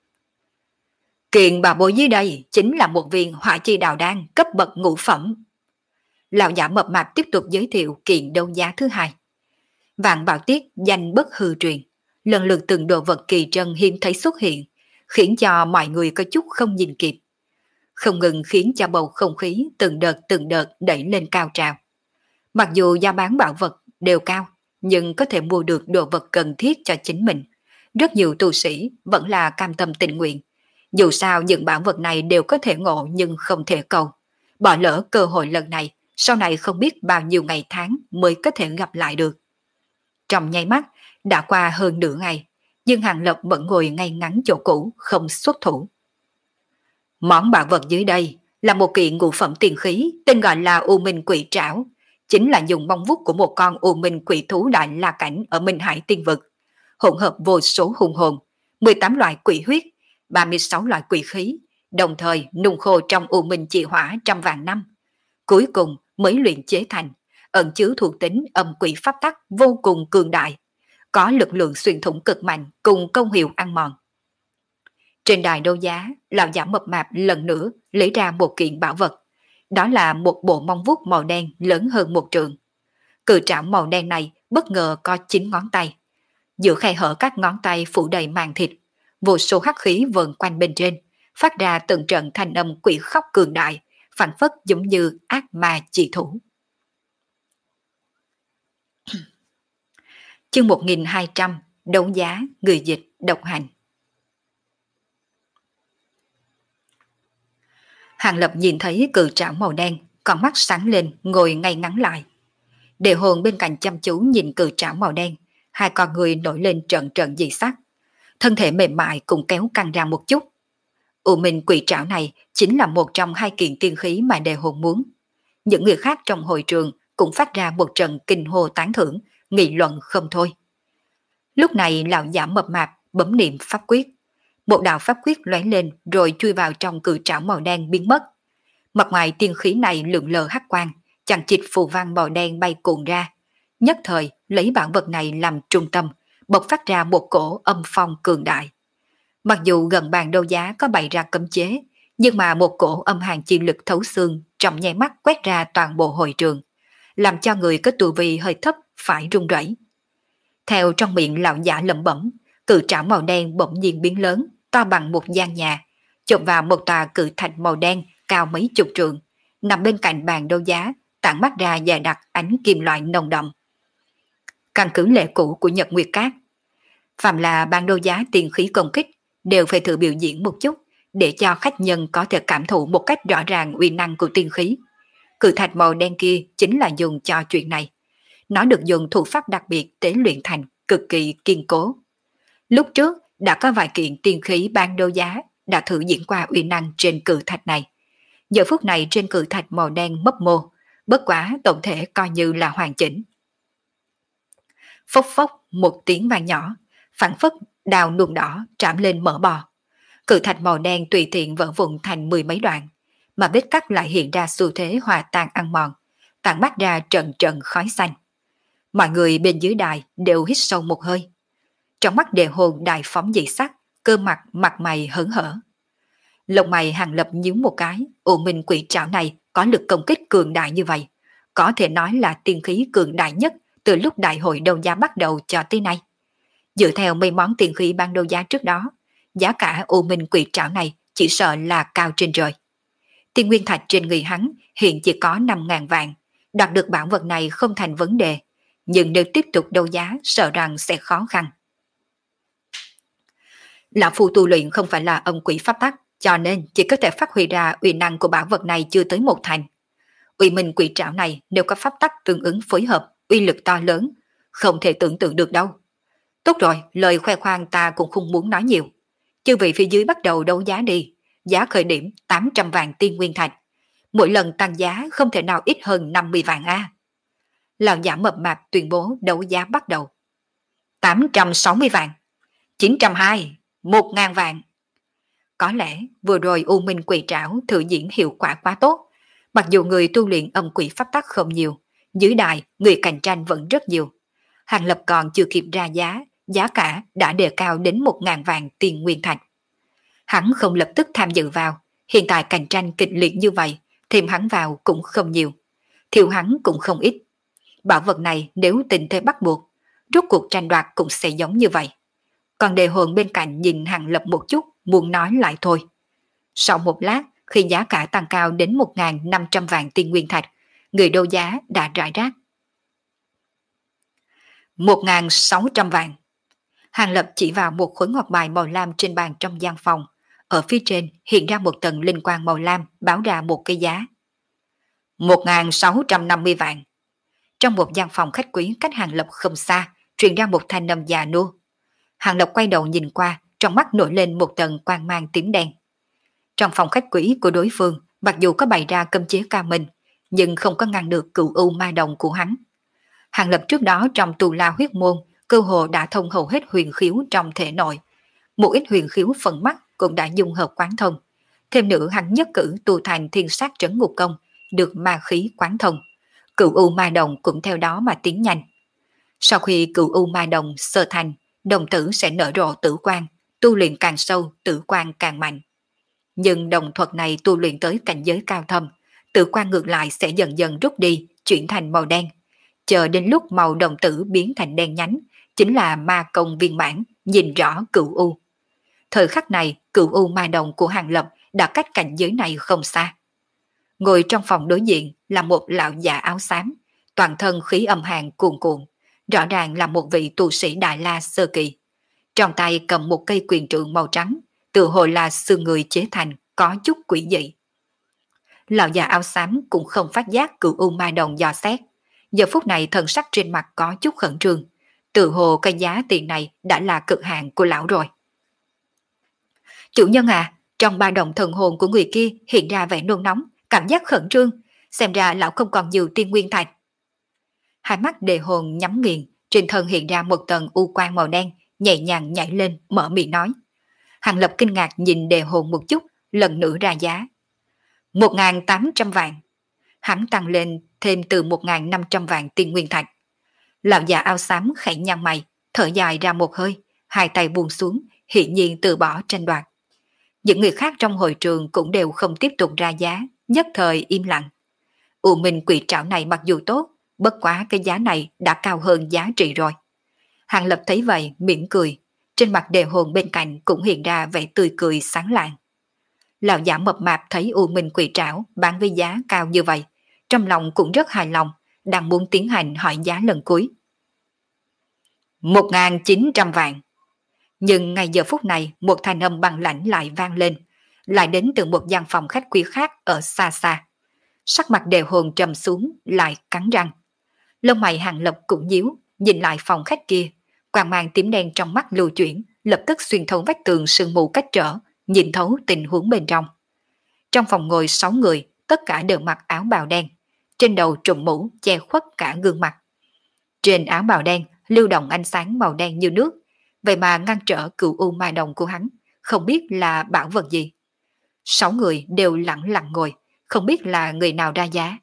Kiện bà bối dưới đây chính là một viên hỏa chi đào đan cấp bậc ngũ phẩm. Lão giả mập mạp tiếp tục giới thiệu kiện đấu giá thứ hai. Vạn bảo tiết danh bất hư truyền, lần lượt từng đồ vật kỳ trân hiếm thấy xuất hiện, khiến cho mọi người có chút không nhìn kịp. Không ngừng khiến cho bầu không khí từng đợt từng đợt đẩy lên cao trào. Mặc dù giá bán bảo vật đều cao, nhưng có thể mua được đồ vật cần thiết cho chính mình. Rất nhiều tu sĩ vẫn là cam tâm tình nguyện. Dù sao những bảo vật này đều có thể ngộ nhưng không thể cầu. Bỏ lỡ cơ hội lần này, sau này không biết bao nhiêu ngày tháng mới có thể gặp lại được. Trong nháy mắt, đã qua hơn nửa ngày, nhưng Hàng Lập vẫn ngồi ngay ngắn chỗ cũ, không xuất thủ. Món bảo vật dưới đây là một kiện ngũ phẩm tiền khí, tên gọi là U Minh Quỷ Trảo, chính là dùng móng vuốt của một con U Minh quỷ thú đại la cảnh ở Minh Hải Tiên Vực, hỗn hợp vô số hung hồn, mười tám loại quỷ huyết, ba mươi sáu loại quỷ khí, đồng thời nung khô trong U Minh chi hỏa trăm vạn năm. Cuối cùng mới luyện chế thành, ẩn chứa thuộc tính âm quỷ pháp tắc vô cùng cường đại, có lực lượng xuyên thủng cực mạnh cùng công hiệu ăn mòn. Trên đài đấu giá, lão giả mập mạp lần nữa lấy ra một kiện bảo vật. Đó là một bộ móng vuốt màu đen lớn hơn một trượng. Cự trảo màu đen này bất ngờ có chín ngón tay. Giữa khe hở các ngón tay phủ đầy màng thịt, vô số hắc khí vần quanh bên trên, phát ra từng trận thanh âm quỷ khóc cường đại, phản phất giống như ác ma chỉ thủ. Chương một nghìn hai trăm, đấu giá, người dịch, độc hành. Hàng Lập nhìn thấy cự trảo màu đen, con mắt sáng lên, ngồi ngay ngắn lại. Đề hồn bên cạnh chăm chú nhìn cự trảo màu đen, hai con người nổi lên trận trận dị sắc. Thân thể mềm mại cũng kéo căng ra một chút. U Minh quỷ trảo này chính là một trong hai kiện tiên khí mà đề hồn muốn. Những người khác trong hội trường cũng phát ra một trận kinh hô tán thưởng, nghị luận không thôi. Lúc này lão giả mập mạp bấm niệm pháp quyết. Một đạo pháp quyết lóe lên rồi chui vào trong cự trảo màu đen biến mất. Mặt ngoài tiên khí này lượn lờ hắc quang, chằng chịt phù văn màu đen bay cuồn ra. Nhất thời lấy bản vật này làm trung tâm, bộc phát ra một cổ âm phong cường đại. Mặc dù gần bàn đấu giá có bày ra cấm chế, nhưng mà một cổ âm hàn chi lực thấu xương trong nháy mắt quét ra toàn bộ hội trường, làm cho người có tu vi hơi thấp phải run rẩy. Theo trong miệng lão giả lẩm bẩm, cự trảo màu đen bỗng nhiên biến lớn, to bằng một gian nhà, chộp vào một tòa cự thạch màu đen cao mấy chục trượng, nằm bên cạnh bàn đấu giá, tản mắt ra dày đặc ánh kim loại nồng đậm. Căn cứ lệ cũ của Nhật Nguyệt Các, phàm là bàn đấu giá tiền khí công kích đều phải thử biểu diễn một chút để cho khách nhân có thể cảm thụ một cách rõ ràng uy năng của tiên khí. Cự thạch màu đen kia chính là dùng cho chuyện này. Nó được dùng thủ pháp đặc biệt tế luyện thành, cực kỳ kiên cố. Lúc trước đã có vài kiện tiên khí ban đấu giá đã thử diễn qua uy năng trên cự thạch này. Giờ phút này trên cự thạch màu đen mấp mô, bất quá tổng thể coi như là hoàn chỉnh. Phốc phốc một tiếng vang nhỏ, phản phất đào nuông đỏ trảm lên mỡ bò. Cự thạch màu đen tùy tiện vỡ vụn thành mười mấy đoạn, mà vết cắt lại hiện ra xu thế hòa tan ăn mòn, tản mắt ra trận trận khói xanh. Mọi người bên dưới đài đều hít sâu một hơi. Trong mắt Đề hồn đại phóng dị sắc, cơ mặt mặt mày hớn hở. Lông mày Hàng Lập nhíu một cái, U Minh quỷ trảo này có lực công kích cường đại như vậy, có thể nói là tiên khí cường đại nhất từ lúc đại hội đấu giá bắt đầu cho tới nay. Dựa theo mấy món tiên khí ban đấu giá trước đó, giá cả U Minh quỷ trảo này chỉ sợ là cao trên trời. Tiên nguyên thạch trên người hắn hiện chỉ có năm ngàn vạn, đoạt được bảo vật này không thành vấn đề, nhưng nếu tiếp tục đấu giá sợ rằng sẽ khó khăn. Lão phu tu luyện không phải là âm quỷ pháp tắc, cho nên chỉ có thể phát huy ra uy năng của bảo vật này chưa tới một thành. Uy minh quỷ trảo này nếu có pháp tắc tương ứng phối hợp, uy lực to lớn, không thể tưởng tượng được đâu. Tốt rồi, lời khoe khoang ta cũng không muốn nói nhiều. Chư vị phía dưới bắt đầu đấu giá đi, giá khởi điểm tám trăm vạn tiên nguyên thạch. Mỗi lần tăng giá không thể nào ít hơn năm mươi vạn a. Lão giả mập mạp tuyên bố đấu giá bắt đầu. tám trăm sáu mươi vạn, chín trăm hai, một ngàn vạn. Có lẽ vừa rồi U Minh quỷ trảo thử diễn hiệu quả quá tốt. Mặc dù người tu luyện âm quỷ pháp tắc không nhiều, dưới đài người cạnh tranh vẫn rất nhiều. Hàng Lập còn chưa kịp ra giá, giá cả đã đề cao đến một ngàn vạn tiền nguyên thạch. Hắn không lập tức tham dự vào, hiện tại cạnh tranh kịch liệt như vậy, thêm hắn vào cũng không nhiều, thiếu hắn cũng không ít. Bảo vật này nếu tình thế bắt buộc, rốt cuộc tranh đoạt cũng sẽ giống như vậy. Còn Đề hồn bên cạnh nhìn Hàng Lập một chút, muốn nói lại thôi. Sau một lát, khi giá cả tăng cao đến một nghìn năm trăm vạn tiên nguyên thạch, người đấu giá đã rải rác, Một ngàn sáu trăm vạn. Hàng Lập chỉ vào một khối ngọc bài màu lam trên bàn trong gian phòng. Ở phía trên hiện ra một tầng linh quang màu lam báo ra một cái giá. Một ngàn sáu trăm năm mươi vạn. Trong một gian phòng khách quý cách Hàng Lập không xa, truyền ra một thanh âm già nua. Hàng Lập quay đầu nhìn qua, trong mắt nổi lên một tầng quang mang tím đen. Trong phòng khách quý của đối phương, mặc dù có bày ra cấm chế cao minh, nhưng không có ngăn được cửu u ma đồng của hắn. Hàng Lập trước đó trong tù la huyết môn, cơ hồ đã thông hầu hết huyền khiếu trong thể nội. Một ít huyền khiếu phần mắt cũng đã dung hợp quán thông. Thêm nữa hắn nhất cử tu thành thiên sát trấn ngục công, được ma khí quán thông. Cửu u ma đồng cũng theo đó mà tiến nhanh. Sau khi cửu u ma đồng sơ thành, đồng tử sẽ nở rộ tử quang, tu luyện càng sâu, tử quang càng mạnh. Nhưng đồng thuật này tu luyện tới cảnh giới cao thâm, tử quang ngược lại sẽ dần dần rút đi, chuyển thành màu đen. Chờ đến lúc màu đồng tử biến thành đen nhánh, chính là ma công viên mãn, nhìn rõ cửu u. Thời khắc này, cửu u ma đồng của Hàng Lập đã cách cảnh giới này không xa. Ngồi trong phòng đối diện là một lão già áo xám, toàn thân khí âm hàn cuồn cuộn, rõ ràng là một vị tu sĩ Đại La sơ kỳ. Trong tay cầm một cây quyền trượng màu trắng, tự hồ là xương người chế thành, có chút quỷ dị. Lão già áo xám cũng không phát giác cửu u ma đồng dò xét. Giờ phút này thần sắc trên mặt có chút khẩn trương, tự hồ cái giá tiền này đã là cực hạn của lão rồi. Chủ nhân à, trong ba đồng thần hồn của người kia hiện ra vẻ nôn nóng, cảm giác khẩn trương, xem ra lão không còn nhiều tiên nguyên thạch. Hai mắt đề hồn nhắm nghiền, trên thân hiện ra một tầng u quang màu đen, nhẹ nhàng nhảy lên, mở miệng nói. Hàng Lập kinh ngạc nhìn đề hồn một chút, lần nữa ra giá. Một ngàn tám trăm vạn. Hắn tăng lên thêm từ một ngàn năm trăm vạn tiên nguyên thạch. Lão già áo xám khẽ nhăn mày, thở dài ra một hơi, hai tay buông xuống, hiển nhiên từ bỏ tranh đoạt. Những người khác trong hội trường cũng đều không tiếp tục ra giá, nhất thời im lặng. U Minh quỷ trảo này mặc dù tốt, bất quá cái giá này đã cao hơn giá trị rồi. Hàng Lập thấy vậy mỉm cười, trên mặt đề hồn bên cạnh cũng hiện ra vẻ tươi cười sáng lạng. Lão giả mập mạp thấy U Minh quỷ trảo bán với giá cao như vậy, trong lòng cũng rất hài lòng, đang muốn tiến hành hỏi giá lần cuối. Một ngàn chín trăm vạn. Nhưng ngay giờ phút này một thanh âm bằng lãnh lại vang lên, lại đến từ một gian phòng khách quý khác ở xa xa. Sắc mặt đề hồn trầm xuống, lại cắn răng. Lông mày Hàng Lập cũng nhíu, nhìn lại phòng khách kia, quang mang tím đen trong mắt lưu chuyển, lập tức xuyên thấu vách tường sương mù cách trở, nhìn thấu tình huống bên trong. Trong phòng ngồi sáu người, tất cả đều mặc áo bào đen, trên đầu trùm mũ che khuất cả gương mặt. Trên áo bào đen lưu động ánh sáng màu đen như nước, vậy mà ngăn trở cửu u ma đồng của hắn, không biết là bảo vật gì. Sáu người đều lặng lặng ngồi, không biết là người nào ra giá.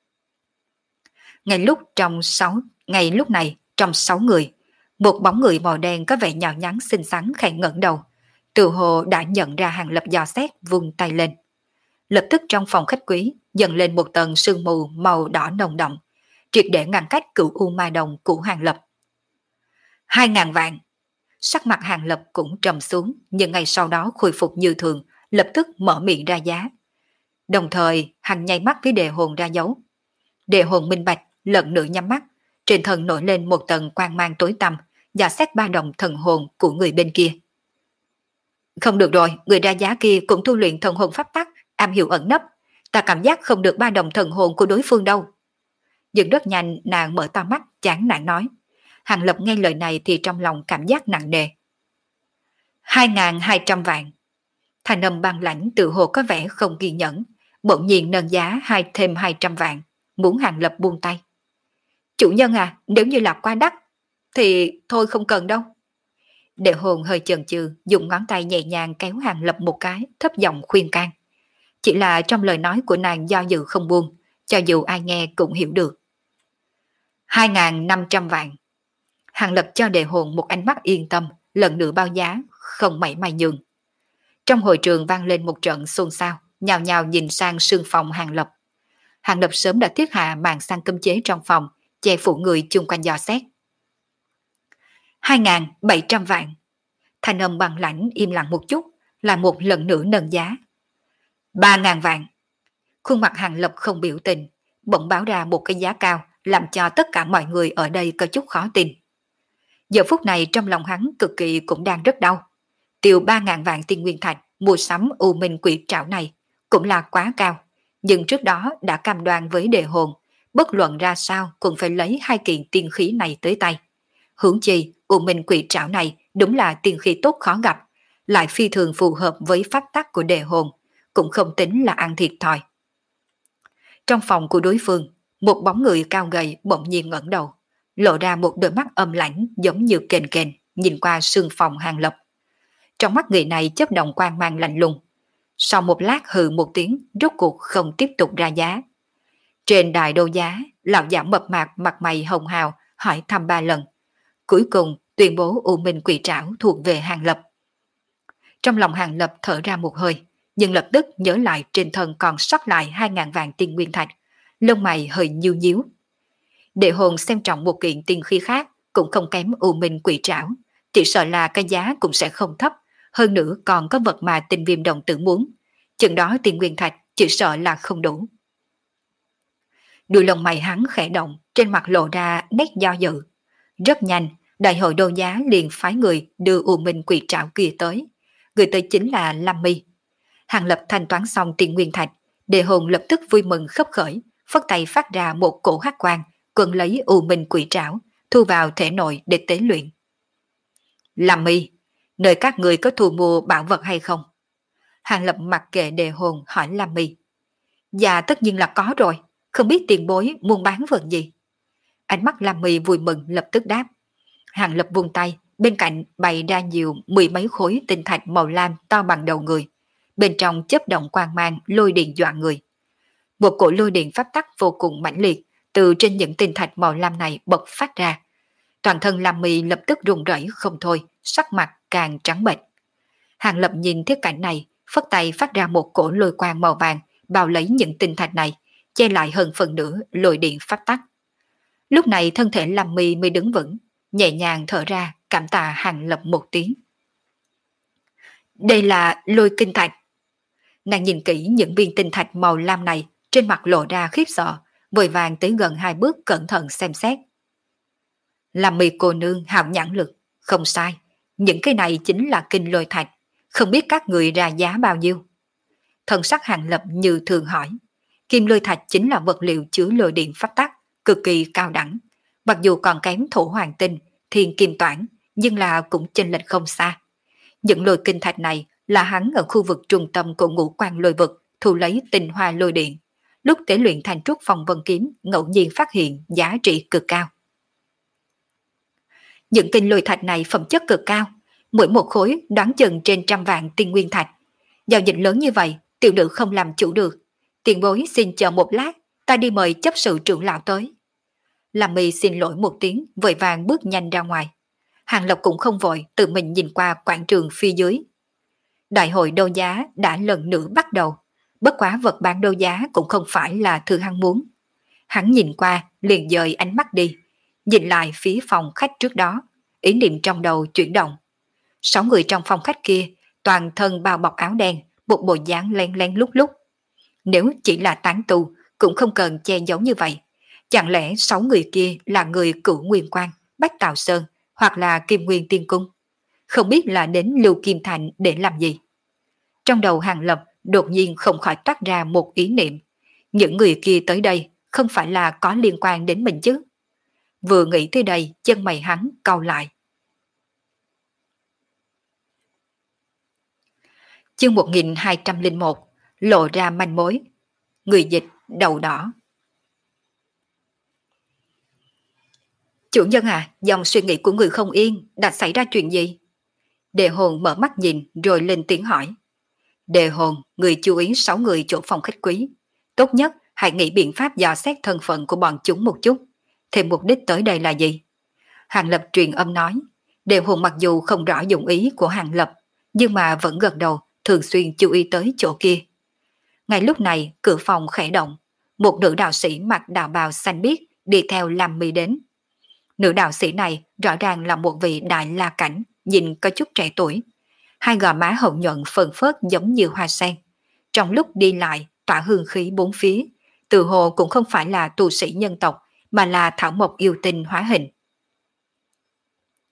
Ngay lúc trong sáu, ngay lúc này trong sáu người, một bóng người màu đen có vẻ nhỏ nhắn xinh xắn khẽ ngẩng đầu, tự hồ đã nhận ra Hàng Lập dò xét, vung tay lên. Lập tức trong phòng khách quý dần lên một tầng sương mù màu đỏ nồng đậm, triệt để ngăn cách cửu u ma đồng của Hàng Lập. Hai ngàn vạn. Sắc mặt Hàng Lập cũng trầm xuống, nhưng ngay sau đó khôi phục như thường, lập tức mở miệng ra giá. Đồng thời hắn nháy mắt với đề hồn ra dấu. Đề hồn minh bạch lần nữa nhắm mắt, trên thân nổi lên một tầng quang mang tối tăm, dò xét ba đồng thần hồn của người bên kia. Không được rồi, người ra giá kia cũng tu luyện thần hồn pháp tắc, am hiểu ẩn nấp, ta cảm giác không được ba đồng thần hồn của đối phương đâu. Nhưng rất nhanh nàng mở to mắt chán nản nói. Hàng Lập nghe lời này thì trong lòng cảm giác nặng nề. Hai ngàn hai trăm vạn. Thanh âm băng lãnh tự hồ có vẻ không ghi nhẫn, bỗng nhiên nâng giá hai thêm hai trăm vạn, muốn Hàng Lập buông tay. Chủ nhân à, nếu như là quá đắt, thì thôi không cần đâu. Đệ hồn hơi chần chừ, dùng ngón tay nhẹ nhàng kéo Hàng Lập một cái, thấp giọng khuyên can. Chỉ là trong lời nói của nàng do dự không buông, cho dù ai nghe cũng hiểu được. Hai ngàn năm trăm vạn. Hàng Lập cho đệ hồn một ánh mắt yên tâm, lần nữa bao giá, không mảy may nhường. Trong hội trường vang lên một trận xôn xao, nhào nhào nhìn sang sương phòng Hàng Lập. Hàng Lập sớm đã thiết hạ màn sang cấm chế trong phòng, che phủ người chung quanh dò xét. Hai ngàn bảy trăm vạn. Thanh âm bằng lãnh im lặng một chút, là một lần nữa nâng giá. Ba ngàn vạn. Khuôn mặt Hàng Lập không biểu tình, bỗng báo ra một cái giá cao, làm cho tất cả mọi người ở đây có chút khó tin. Giờ phút này trong lòng hắn cực kỳ cũng đang rất đau. Tiêu ba ngàn vạn tiên nguyên thạch mua sắm U Minh Quỷ Trảo này cũng là quá cao, nhưng trước đó đã cam đoan với đề hồn, bất luận ra sao cũng phải lấy hai kiện tiên khí này tới tay. Huống chi, U Minh Quỷ Trảo này đúng là tiên khí tốt khó gặp, lại phi thường phù hợp với pháp tắc của đề hồn, cũng không tính là ăn thiệt thòi. Trong phòng của đối phương, một bóng người cao gầy bỗng nhiên ngẩng đầu, lộ ra một đôi mắt âm lãnh giống như kền kền, nhìn qua sương phòng Hàng Lập. Trong mắt người này chớp động quang mang lạnh lùng. Sau một lát hừ một tiếng, rốt cuộc không tiếp tục ra giá. Trên đài đấu giá, lão giả mập mạp mặt mày hồng hào hỏi thăm ba lần. Cuối cùng tuyên bố U Minh Quỷ Trảo thuộc về Hàng Lập. Trong lòng Hàng Lập thở ra một hơi, nhưng lập tức nhớ lại trên thân còn sót lại hai ngàn vạn tiên nguyên thạch, lông mày hơi nhíu nhíu. Đệ hồn xem trọng một kiện tiên khí khác cũng không kém U Minh Quỷ Trảo, chỉ sợ là cái giá cũng sẽ không thấp, hơn nữa còn có vật mà Tinh Viêm đồng tử muốn, chừng đó tiên nguyên thạch chỉ sợ là không đủ. Đuôi lông mày hắn khẽ động, trên mặt lộ ra nét do dự. Rất nhanh, đại hội đấu giá liền phái người đưa U Minh Quỷ Trảo kia tới. Người tới chính là Lam Mi. Hàng Lập thanh toán xong tiền nguyên thạch, Đề hồn lập tức vui mừng khấp khởi, phất tay phát ra một cổ hắc quang, quần lấy U Minh Quỷ Trảo, thu vào thể nội để tế luyện. Lam Mi, nơi các người có thu mua bảo vật hay không? Hàng Lập mặc kệ Đề hồn hỏi Lam Mi. Dạ tất nhiên là có rồi, không biết tiền bối muốn bán vật gì. Ánh mắt Lam Mi vui mừng lập tức đáp. Hàng Lập vung tay, bên cạnh bày ra nhiều mười mấy khối tinh thạch màu lam to bằng đầu người. Bên trong chớp động quang mang lôi điện dọa người. Một cổ lôi điện pháp tắc vô cùng mãnh liệt từ trên những tinh thạch màu lam này bật phát ra. Toàn thân Lam Mi lập tức run rẩy không thôi, sắc mặt càng trắng bệch. Hàng Lập nhìn thiết cảnh này, phất tay phát ra một cổ lôi quang màu vàng bao lấy những tinh thạch này, che lại hơn phần nửa lôi điện pháp tắc. Lúc này thân thể Lam Mi mới đứng vững, nhẹ nhàng thở ra, cảm tạ Hàng Lập một tiếng. Đây là lôi kinh thạch. Nàng nhìn kỹ những viên tinh thạch màu lam này, trên mặt lộ ra khiếp sợ, vội vàng tới gần hai bước cẩn thận xem xét. Lam Mi cô nương hào nhãn lực, không sai, những cái này chính là kinh lôi thạch, không biết các người ra giá bao nhiêu. Thần sắc Hàng Lập như thường hỏi, kim lôi thạch chính là vật liệu chứa lôi điện pháp tắc, cực kỳ cao đẳng, mặc dù còn kém thổ hoàng tinh, thiên kim toản, nhưng là cũng chênh lệch không xa. Những lôi kinh thạch này là hắn ở khu vực trung tâm của ngũ quan lôi vực thu lấy tinh hoa lôi điện, lúc tế luyện thành trúc phong vân kiếm ngẫu nhiên phát hiện giá trị cực cao. Những tinh lôi thạch này phẩm chất cực cao, mỗi một khối đoán chừng trên trăm vạn tiên nguyên thạch. Giao dịch lớn như vậy, tiểu nữ không làm chủ được. Tiền bối xin chờ một lát, ta đi mời chấp sự trưởng lão tới. Lam Mi xin lỗi một tiếng, vội vàng bước nhanh ra ngoài. Hàng Lập cũng không vội, tự mình nhìn qua quảng trường phía dưới. Đại hội đấu giá đã lần nữa bắt đầu, bất quá vật bán đấu giá cũng không phải là thứ hắn muốn. Hắn nhìn qua, liền dời ánh mắt đi, nhìn lại phía phòng khách trước đó, ý niệm trong đầu chuyển động. Sáu người trong phòng khách kia, toàn thân bao bọc áo đen, một bộ dáng len len lúc lúc. Nếu chỉ là tán tu, cũng không cần che giấu như vậy. Chẳng lẽ sáu người kia là người Cửu Nguyên Quan, Bách Tào Sơn, hoặc là Kim Nguyên Tiên Cung? Không biết là đến Lưu Kim Thành để làm gì? Trong đầu Hàng Lập đột nhiên không khỏi toát ra một ý niệm. Những người kia tới đây không phải là có liên quan đến mình chứ? Vừa nghĩ tới đây, chân mày hắn cau lại. Chương một nghìn hai trăm lẻ một, lộ ra manh mối. Người dịch đầu đỏ. Chủ nhân à, dòng suy nghĩ của người không yên, đã xảy ra chuyện gì? Đề hồn mở mắt nhìn rồi lên tiếng hỏi. Đề hồn, người chú ý sáu người chỗ phòng khách quý. Tốt nhất hãy nghĩ biện pháp dò xét thân phận của bọn chúng một chút. Thêm mục đích tới đây là gì? Hàng Lập truyền âm nói. Đề hồn mặc dù không rõ dụng ý của Hàng Lập, nhưng mà vẫn gật đầu, thường xuyên chú ý tới chỗ kia. Ngay lúc này, cửa phòng khẽ động. Một nữ đạo sĩ mặc đạo bào xanh biếc đi theo Lam Mi đến. Nữ đạo sĩ này rõ ràng là một vị đại la cảnh, nhìn có chút trẻ tuổi. Hai gò má hậu nhuận phơn phớt giống như hoa sen. Trong lúc đi lại, tỏa hương khí bốn phía, tự hồ cũng không phải là tu sĩ nhân tộc, mà là thảo mộc yêu tinh hóa hình.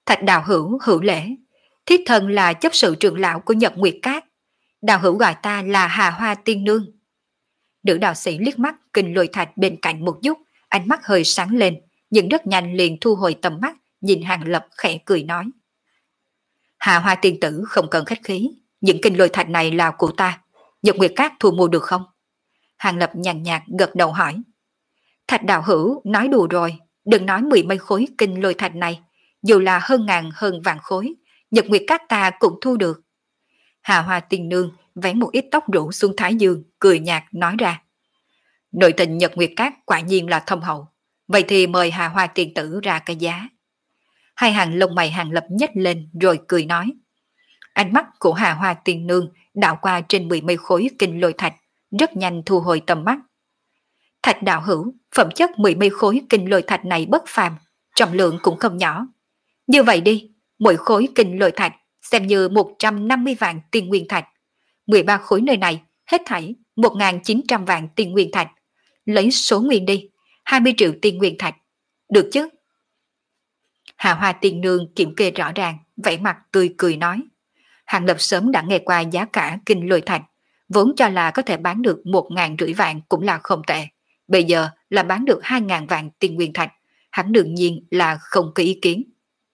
Thạch đạo hữu hữu lễ, thiết thân là chấp sự trưởng lão của Nhật Nguyệt Các. Đạo hữu gọi ta là Hà Hoa Tiên Nương. Nữ đạo sĩ liếc mắt Kinh Lôi Thạch bên cạnh một chút, ánh mắt hơi sáng lên, nhưng rất nhanh liền thu hồi tầm mắt, nhìn Hàng Lập khẽ cười nói. Hà Hoa tiên tử không cần khách khí, những Kinh Lôi Thạch này là của ta, Nhật Nguyệt Các thu mua được không? Hàng Lập nhàn nhạt gật đầu hỏi. Thạch đạo hữu nói đùa rồi, đừng nói mười mấy khối Kinh Lôi Thạch này, dù là hơn ngàn hơn vạn khối, Nhật Nguyệt Các ta cũng thu được. Hà Hoa tiên nương vén một ít tóc rủ xuống thái dương, cười nhạt nói ra. Nội tình Nhật Nguyệt Các quả nhiên là thâm hậu, vậy thì mời Hà Hoa tiên tử ra cái giá. Hai hàng lông mày Hàng Lập nhếch lên rồi cười nói. Ánh mắt của Hà Hoa tiên nương đảo qua trên mười mấy khối Kinh Lôi Thạch, rất nhanh thu hồi tầm mắt. Thạch đạo hữu, phẩm chất mười mấy khối Kinh Lôi Thạch này bất phàm, trọng lượng cũng không nhỏ. Như vậy đi, mỗi khối Kinh Lôi Thạch xem như một trăm năm mươi vạn tiên nguyên thạch. mười ba khối nơi này hết thảy một nghìn chín trăm vạn tiên nguyên thạch. Lấy số nguyên đi, hai mươi triệu tiên nguyên thạch. Được chứ? Hà Hoa tiên nương kiểm kê rõ ràng, vẻ mặt tươi cười nói. Hàng Lập sớm đã nghe qua giá cả Kinh Lôi Thạch, vốn cho là có thể bán được một ngàn rưỡi vạn cũng là không tệ. Bây giờ là bán được hai ngàn vạn tiên nguyên thạch, hắn đương nhiên là không có ý kiến.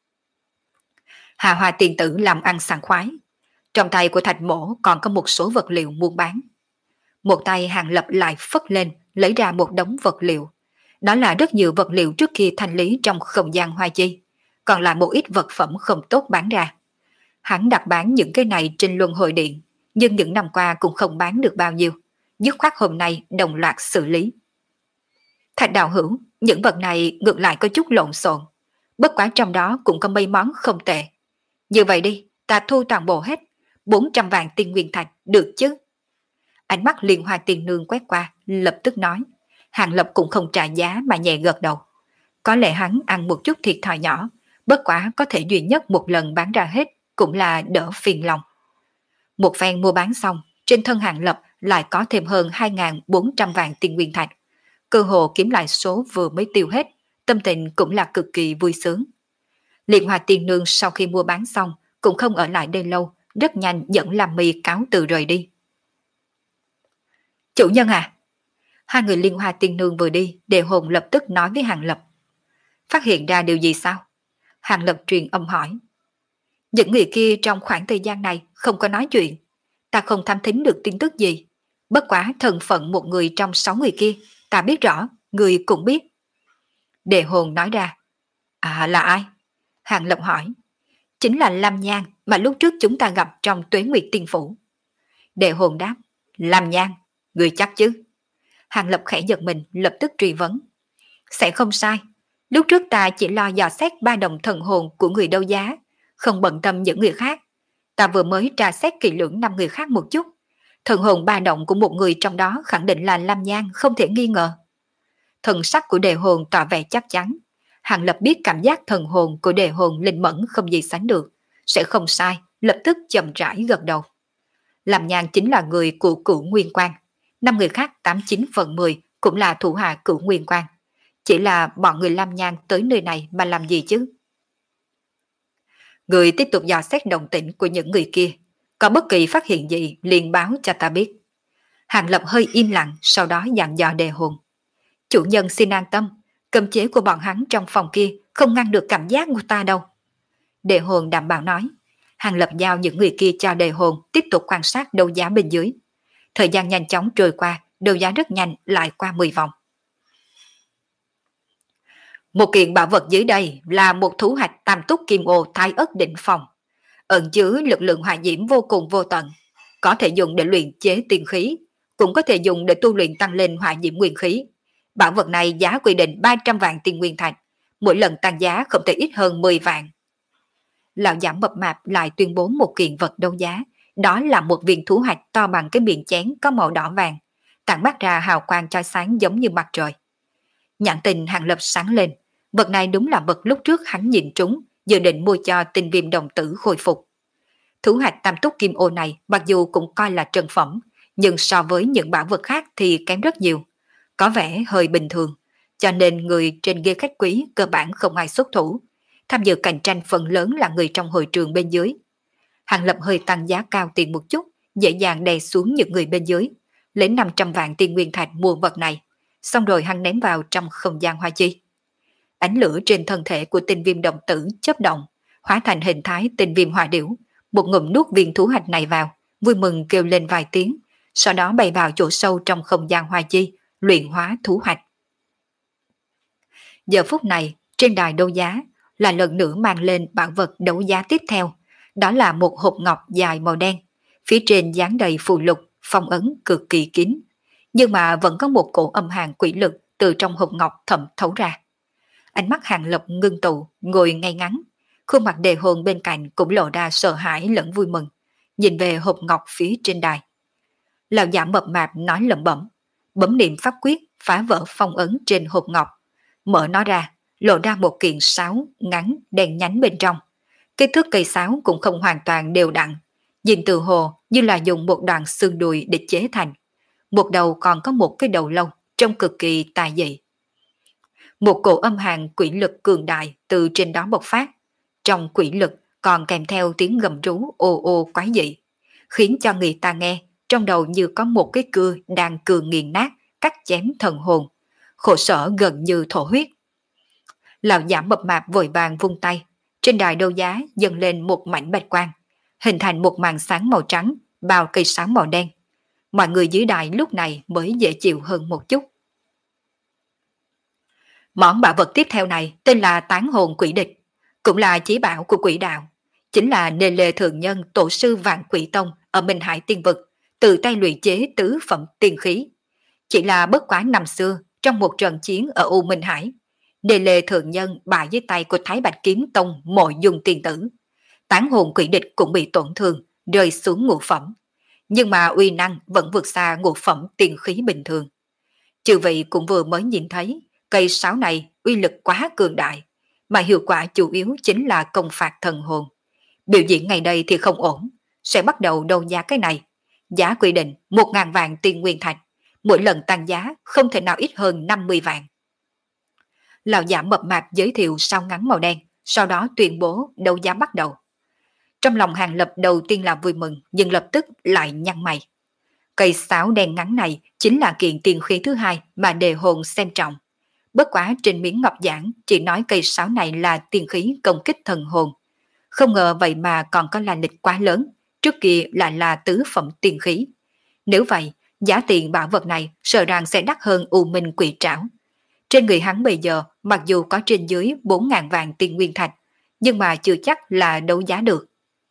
Hà Hoa tiên tử làm ăn sảng khoái. Trong tay của Thạch mổ còn có một số vật liệu mua bán. Một tay Hàng Lập lại phất lên, lấy ra một đống vật liệu. Đó là rất nhiều vật liệu trước khi thanh lý trong không gian hoa chi, còn là một ít vật phẩm không tốt bán ra. Hắn đặt bán những cái này trên luân hồi điện, nhưng những năm qua cũng không bán được bao nhiêu, dứt khoát hôm nay đồng loạt xử lý. Thạch đạo hữu, những vật này ngược lại có chút lộn xộn, bất quá trong đó cũng có mấy món không tệ. Như vậy đi, ta thu toàn bộ hết, bốn trăm vạn tiên nguyên thạch, được chứ? Ánh mắt Liên Hoa tiên nương quét qua, lập tức nói. Hàng Lập cũng không trả giá mà nhẹ gật đầu. Có lẽ hắn ăn một chút thiệt thòi nhỏ, bất quá có thể duy nhất một lần bán ra hết, cũng là đỡ phiền lòng. Một phen mua bán xong, trên thân Hàng Lập lại có thêm hơn hai nghìn bốn trăm vạn tiên nguyên thạch. Cơ hồ kiếm lại số vừa mới tiêu hết, tâm tình cũng là cực kỳ vui sướng. Liên Hoa tiên nương sau khi mua bán xong, cũng không ở lại đây lâu, rất nhanh dẫn Lam Mi cáo từ rời đi. Chủ nhân à! Hai người Liên Hoa tiên nương vừa đi, Đề Hồn lập tức nói với Hàng Lập. Phát hiện ra điều gì sao? Hàng Lập truyền âm hỏi. Những người kia trong khoảng thời gian này không có nói chuyện, ta không thám thính được tin tức gì. Bất quá thân phận một người trong sáu người kia, ta biết rõ, người cũng biết. Đề Hồn nói ra. À, là ai? Hàng Lập hỏi. Chính là Lam Nhan mà lúc trước chúng ta gặp trong Tuế Nguyệt Tiên Phủ. Đề Hồn đáp. Lam Nhan, người chắc chứ? Hàng Lập khẽ giật mình, lập tức truy vấn. Sẽ không sai. Lúc trước ta chỉ lo dò xét ba đồng thần hồn của người đấu giá, không bận tâm những người khác. Ta vừa mới tra xét kỹ lưỡng năm người khác một chút. Thần hồn ba động của một người trong đó khẳng định là Lam Nhan, không thể nghi ngờ. Thần sắc của Đề Hồn tỏ vẻ chắc chắn. Hàng Lập biết cảm giác thần hồn của Đề Hồn linh mẫn không gì sánh được, sẽ không sai, lập tức chậm rãi gật đầu. Lam Nhan chính là người của Cửu Nguyên Quang, năm người khác tám chín phần mười cũng là thủ hạ Cửu Nguyên Quang. Chỉ là bọn người Lam Nhan tới nơi này mà làm gì chứ? Người tiếp tục dò xét động tĩnh của những người kia, có bất kỳ phát hiện gì liền báo cho ta biết. Hàng Lập hơi im lặng, sau đó dặn dò Đề Hồn. Chủ nhân xin an tâm, cấm chế của bọn hắn trong phòng kia không ngăn được cảm giác của ta đâu. Đề Hồn đảm bảo nói. Hàng Lập giao những người kia cho Đề Hồn tiếp tục quan sát đấu giá bên dưới. Thời gian nhanh chóng trôi qua, đấu giá rất nhanh lại qua mười vòng. Một kiện bảo vật dưới đây là một thú hạch tam túc kim ô thái ất định phong, ẩn chứa lực lượng hỏa diễm vô cùng vô tận, có thể dùng để luyện chế tiên khí, cũng có thể dùng để tu luyện tăng lên hỏa diễm nguyên khí. Bảo vật này giá quy định ba trăm vạn tiên nguyên thạch, mỗi lần tăng giá không thể ít hơn mười vạn. Lão giả mập mạp lại tuyên bố một kiện vật đấu giá, đó là một viên thú hạch to bằng cái miệng chén có màu đỏ vàng, tản mát ra hào quang chói sáng giống như mặt trời. Nhãn tình Hàng Lập sáng lên, vật này đúng là vật lúc trước hắn nhìn trúng, dự định mua cho Tinh Viêm đồng tử khôi phục. Thú hạch tam túc kim ô này mặc dù cũng coi là trân phẩm, nhưng so với những bảo vật khác thì kém rất nhiều, có vẻ hơi bình thường, cho nên người trên ghế khách quý cơ bản không ai xuất thủ. tham dự cạnh tranh phần lớn là người trong hội trường bên dưới. Hàng Lập hơi tăng giá cao tiền một chút, dễ dàng đè xuống những người bên dưới, lấy năm trăm vạn tiên nguyên thạch mua vật này, xong rồi hắn ném vào trong không gian hoa chi. Ánh lửa trên thân thể của tinh viêm đồng tử chớp động, hóa thành hình thái tinh viêm hỏa điểu, một ngụm nuốt viên thú hạch này vào, vui mừng kêu lên vài tiếng, sau đó bay vào chỗ sâu trong không gian hoa chi, luyện hóa thú hạch. Giờ phút này, trên đài đấu giá, là lần nữa mang lên bảo vật đấu giá tiếp theo, đó là một hộp ngọc dài màu đen, phía trên dán đầy phù lục, phong ấn cực kỳ kín, nhưng mà vẫn có một cổ âm hàn quỷ lực từ trong hộp ngọc thẩm thấu ra. Ánh mắt Hàng Lập ngưng tụ, ngồi ngay ngắn, khuôn mặt đề hồn bên cạnh cũng lộ ra sợ hãi lẫn vui mừng, nhìn về hộp ngọc phía trên đài. Lão giả mập mạp nói lẩm bẩm, bấm niệm pháp quyết phá vỡ phong ấn trên hộp ngọc, mở nó ra, lộ ra một kiện sáo ngắn đen nhánh bên trong. Kích thước cây sáo cũng không hoàn toàn đều đặn, nhìn từ hồ như là dùng một đoạn xương đùi để chế thành. Một đầu còn có một cái đầu lâu, trông cực kỳ tà dị. Một cổ âm hàn quỷ lực cường đại từ trên đó bộc phát. Trong quỷ lực còn kèm theo tiếng gầm rú ồ ồ quái dị, khiến cho người ta nghe trong đầu như có một cái cưa đang cường nghiền nát, cắt chém thần hồn, khổ sở gần như thổ huyết. Lão giả mập mạp vội vàng vung tay, trên đài đấu giá dâng lên một mảnh bạch quang, hình thành một màn sáng màu trắng bao cây sáng màu đen. Mọi người dưới đài lúc này mới dễ chịu hơn một chút. Món bảo vật tiếp theo này tên là Tán hồn quỷ địch, cũng là chí bảo của quỷ đạo, chính là Nê Lê Thượng Nhân tổ sư Vạn Quỷ Tông ở Minh Hải Tiên Vực, tự tay luyện chế tứ phẩm tiên khí. Chỉ là bất quá năm xưa, trong một trận chiến ở U Minh Hải, Nê Lê Thượng Nhân bại dưới tay của Thái Bạch Kiếm Tông Mộ Dung Tiên Tử. Tán hồn quỷ địch cũng bị tổn thương, rơi xuống ngũ phẩm. Nhưng mà uy năng vẫn vượt xa ngũ phẩm tiên khí bình thường. Chư vị cũng vừa mới nhìn thấy, cây sáo này uy lực quá cường đại, mà hiệu quả chủ yếu chính là công phạt thần hồn. Biểu diễn ngày đây thì không ổn, sẽ bắt đầu đấu giá cái này. Giá quy định một ngàn vạn tiên nguyên thạch, mỗi lần tăng giá không thể nào ít hơn năm mươi vạn. Lão giả mập mạp giới thiệu sao ngắn màu đen, sau đó tuyên bố đấu giá bắt đầu. Trong lòng Hàng Lập đầu tiên là vui mừng, nhưng lập tức lại nhăn mày. Cây sáo đen ngắn này chính là kiện tiên khí thứ hai mà đề hồn xem trọng. Bất quá trên miếng ngọc giảng chỉ nói cây sáo này là tiên khí công kích thần hồn. Không ngờ vậy mà còn có là lịch quá lớn, trước kia lại là tứ phẩm tiên khí. Nếu vậy, giá tiền bảo vật này sợ rằng sẽ đắt hơn U Minh Quỷ Trảo. Trên người hắn bây giờ mặc dù có trên dưới bốn ngàn vạn tiên nguyên thạch, nhưng mà chưa chắc là đấu giá được.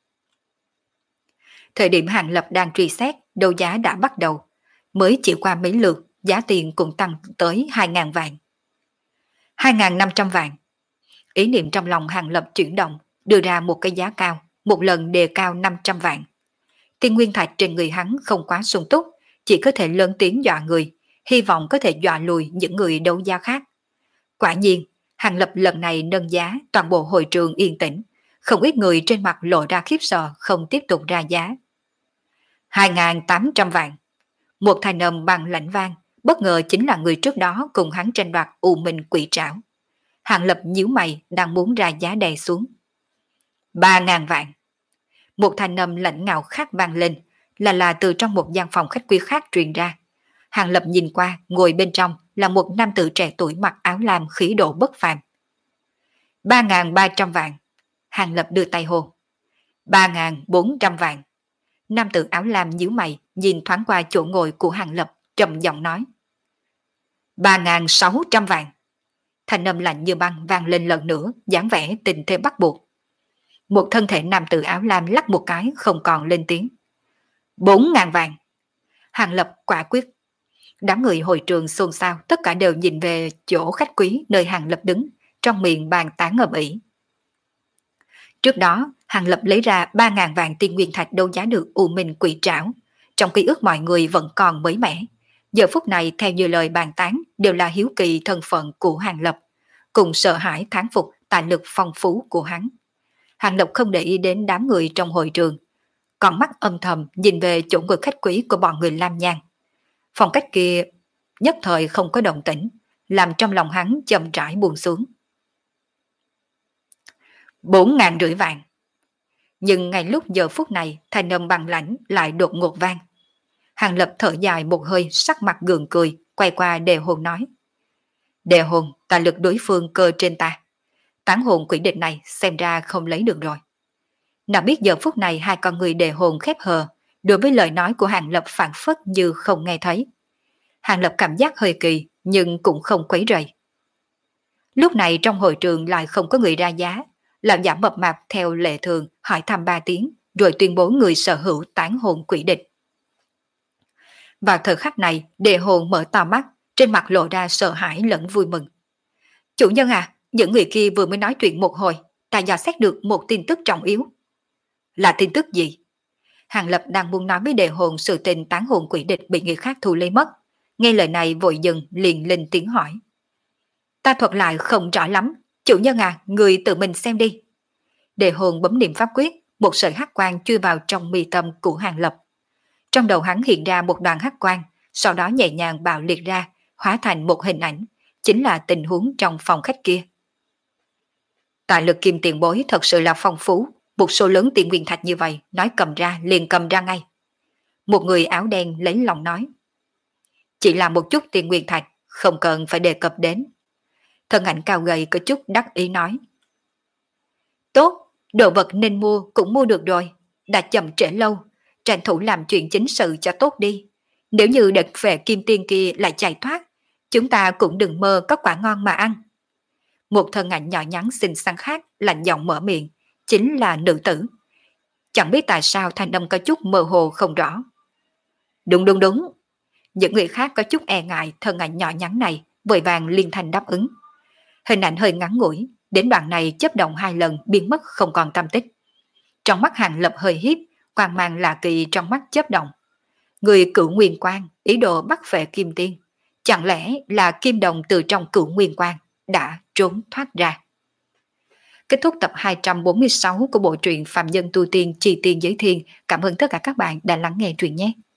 Thời điểm Hàng Lập đang truy xét, đấu giá đã bắt đầu. Mới chỉ qua mấy lượt, giá tiền cũng tăng tới hai ngàn vạn. hai ngàn năm trăm vạn. Ý niệm trong lòng Hàng Lập chuyển động, đưa ra một cái giá cao, một lần đề cao năm trăm vạn. Tiên nguyên thạch trên người hắn không quá sung túc, chỉ có thể lớn tiếng dọa người, hy vọng có thể dọa lùi những người đấu giá khác. Quả nhiên, Hàng Lập lần này nâng giá, toàn bộ hội trường yên tĩnh, không ít người trên mặt lộ ra khiếp sợ không tiếp tục ra giá. hai ngàn tám trăm vạn. Một thanh âm bằng lãnh vang, bất ngờ chính là người trước đó cùng hắn tranh đoạt U Minh Quỷ Trảo. Hàng Lập nhíu mày đang muốn ra giá đè xuống. ba ngàn vạn. Một thanh âm lạnh ngạo khác vang lên, là là từ trong một gian phòng khách quý khác truyền ra. Hàng Lập nhìn qua, ngồi bên trong là một nam tử trẻ tuổi mặc áo lam khí độ bất phàm. ba ngàn ba trăm vạn. Hàng Lập đưa tay hô. ba ngàn bốn trăm vạn. Nam tử áo lam nhíu mày, nhìn thoáng qua chỗ ngồi của Hàng Lập, trầm giọng nói. ba ngàn sáu trăm vạn. Thanh âm lạnh như băng vang lên lần nữa, dáng vẻ tình thế bắt buộc. Một thân thể nam tử áo lam lắc một cái không còn lên tiếng. bốn ngàn vạn. Hàng Lập quả quyết. Đám người hội trường xôn xao, tất cả đều nhìn về chỗ khách quý nơi Hàng Lập đứng, trong miệng bàn tán ầm ĩ. Trước đó, Hàng Lập lấy ra ba ngàn vạn tiên nguyên thạch đấu giá được U Minh Quỷ Trảo, trong ký ức mọi người vẫn còn mới mẻ. Giờ phút này theo như lời bàn tán đều là hiếu kỳ thân phận của Hàng Lập, cùng sợ hãi thán phục tài lực phong phú của hắn. Hàng Lập không để ý đến đám người trong hội trường, còn mắt âm thầm nhìn về chỗ ngồi khách quý của bọn người Lam Nhan. Phòng cách kia nhất thời không có động tĩnh, làm trong lòng hắn chậm rãi buông xuống. Bốn ngàn rưỡi vàng. Nhưng ngay lúc giờ phút này, thanh âm bằng lãnh lại đột ngột vang. Hàng Lập thở dài một hơi, sắc mặt gượng cười, quay qua Đề Hồn nói. Đề Hồn, ta lực đối phương cơ trên ta. Tán hồn quỷ địch này xem ra không lấy được rồi. Nào biết giờ phút này hai con người Đề Hồn khép hờ, đối với lời nói của Hàng Lập phản phất như không nghe thấy. Hàng Lập cảm giác hơi kỳ, nhưng cũng không quấy rầy. Lúc này trong hội trường lại không có người ra giá, làm giả mập mạp theo lệ thường hỏi thăm ba tiếng, rồi tuyên bố người sở hữu tán hồn quỷ địch. Vào thời khắc này, Đề Hồn mở to mắt, trên mặt lộ ra sợ hãi lẫn vui mừng. Chủ nhân à, những người kia vừa mới nói chuyện một hồi, ta dò xét được một tin tức trọng yếu. Là tin tức gì? Hàng Lập đang muốn nói với Đề Hồn sự tình tán hồn quỷ địch bị người khác thu lấy mất. Nghe lời này vội dừng liền lên tiếng hỏi. Ta thuật lại không rõ lắm, chủ nhân à, người tự mình xem đi. Đề Hồn bấm niệm pháp quyết, một sợi hắc quang chui vào trong mi tâm của Hàng Lập. Trong đầu hắn hiện ra một đoàn hắc quang, sau đó nhẹ nhàng bạo liệt ra, hóa thành một hình ảnh, chính là tình huống trong phòng khách kia. Tài lực kim tiền bối thật sự là phong phú, một số lớn tiền nguyên thạch như vậy, nói cầm ra liền cầm ra ngay. Một người áo đen lấy lòng nói. Chỉ là một chút tiền nguyên thạch, không cần phải đề cập đến. Thân ảnh cao gầy có chút đắc ý nói. Tốt, đồ vật nên mua cũng mua được rồi, đã chậm trễ lâu, tranh thủ làm chuyện chính sự cho tốt đi. Nếu như đợt về kim tiên kia lại chạy thoát, chúng ta cũng đừng mơ có quả ngon mà ăn. Một thân ảnh nhỏ nhắn xinh xắn khác lạnh giọng mở miệng, chính là nữ tử. Chẳng biết tại sao thanh âm có chút mơ hồ không rõ. Đúng đúng đúng. Những người khác có chút e ngại thân ảnh nhỏ nhắn này, vội vàng liên thanh đáp ứng. Hình ảnh hơi ngắn ngủi, đến đoạn này chớp động hai lần biến mất không còn tâm tích. Trong mắt Hàng Lập hơi hiếp, quang mang lạ kỳ trong mắt chớp động. Người cửu nguyên quang, ý đồ bắt về kim tiên. Chẳng lẽ là kim đồng từ trong cửu nguyên quang đã trốn thoát ra? Kết thúc tập hai trăm bốn mươi sáu của bộ truyện Phạm Nhân Tu Tiên Chi Tiên Giới Thiên. Cảm ơn tất cả các bạn đã lắng nghe truyện nhé.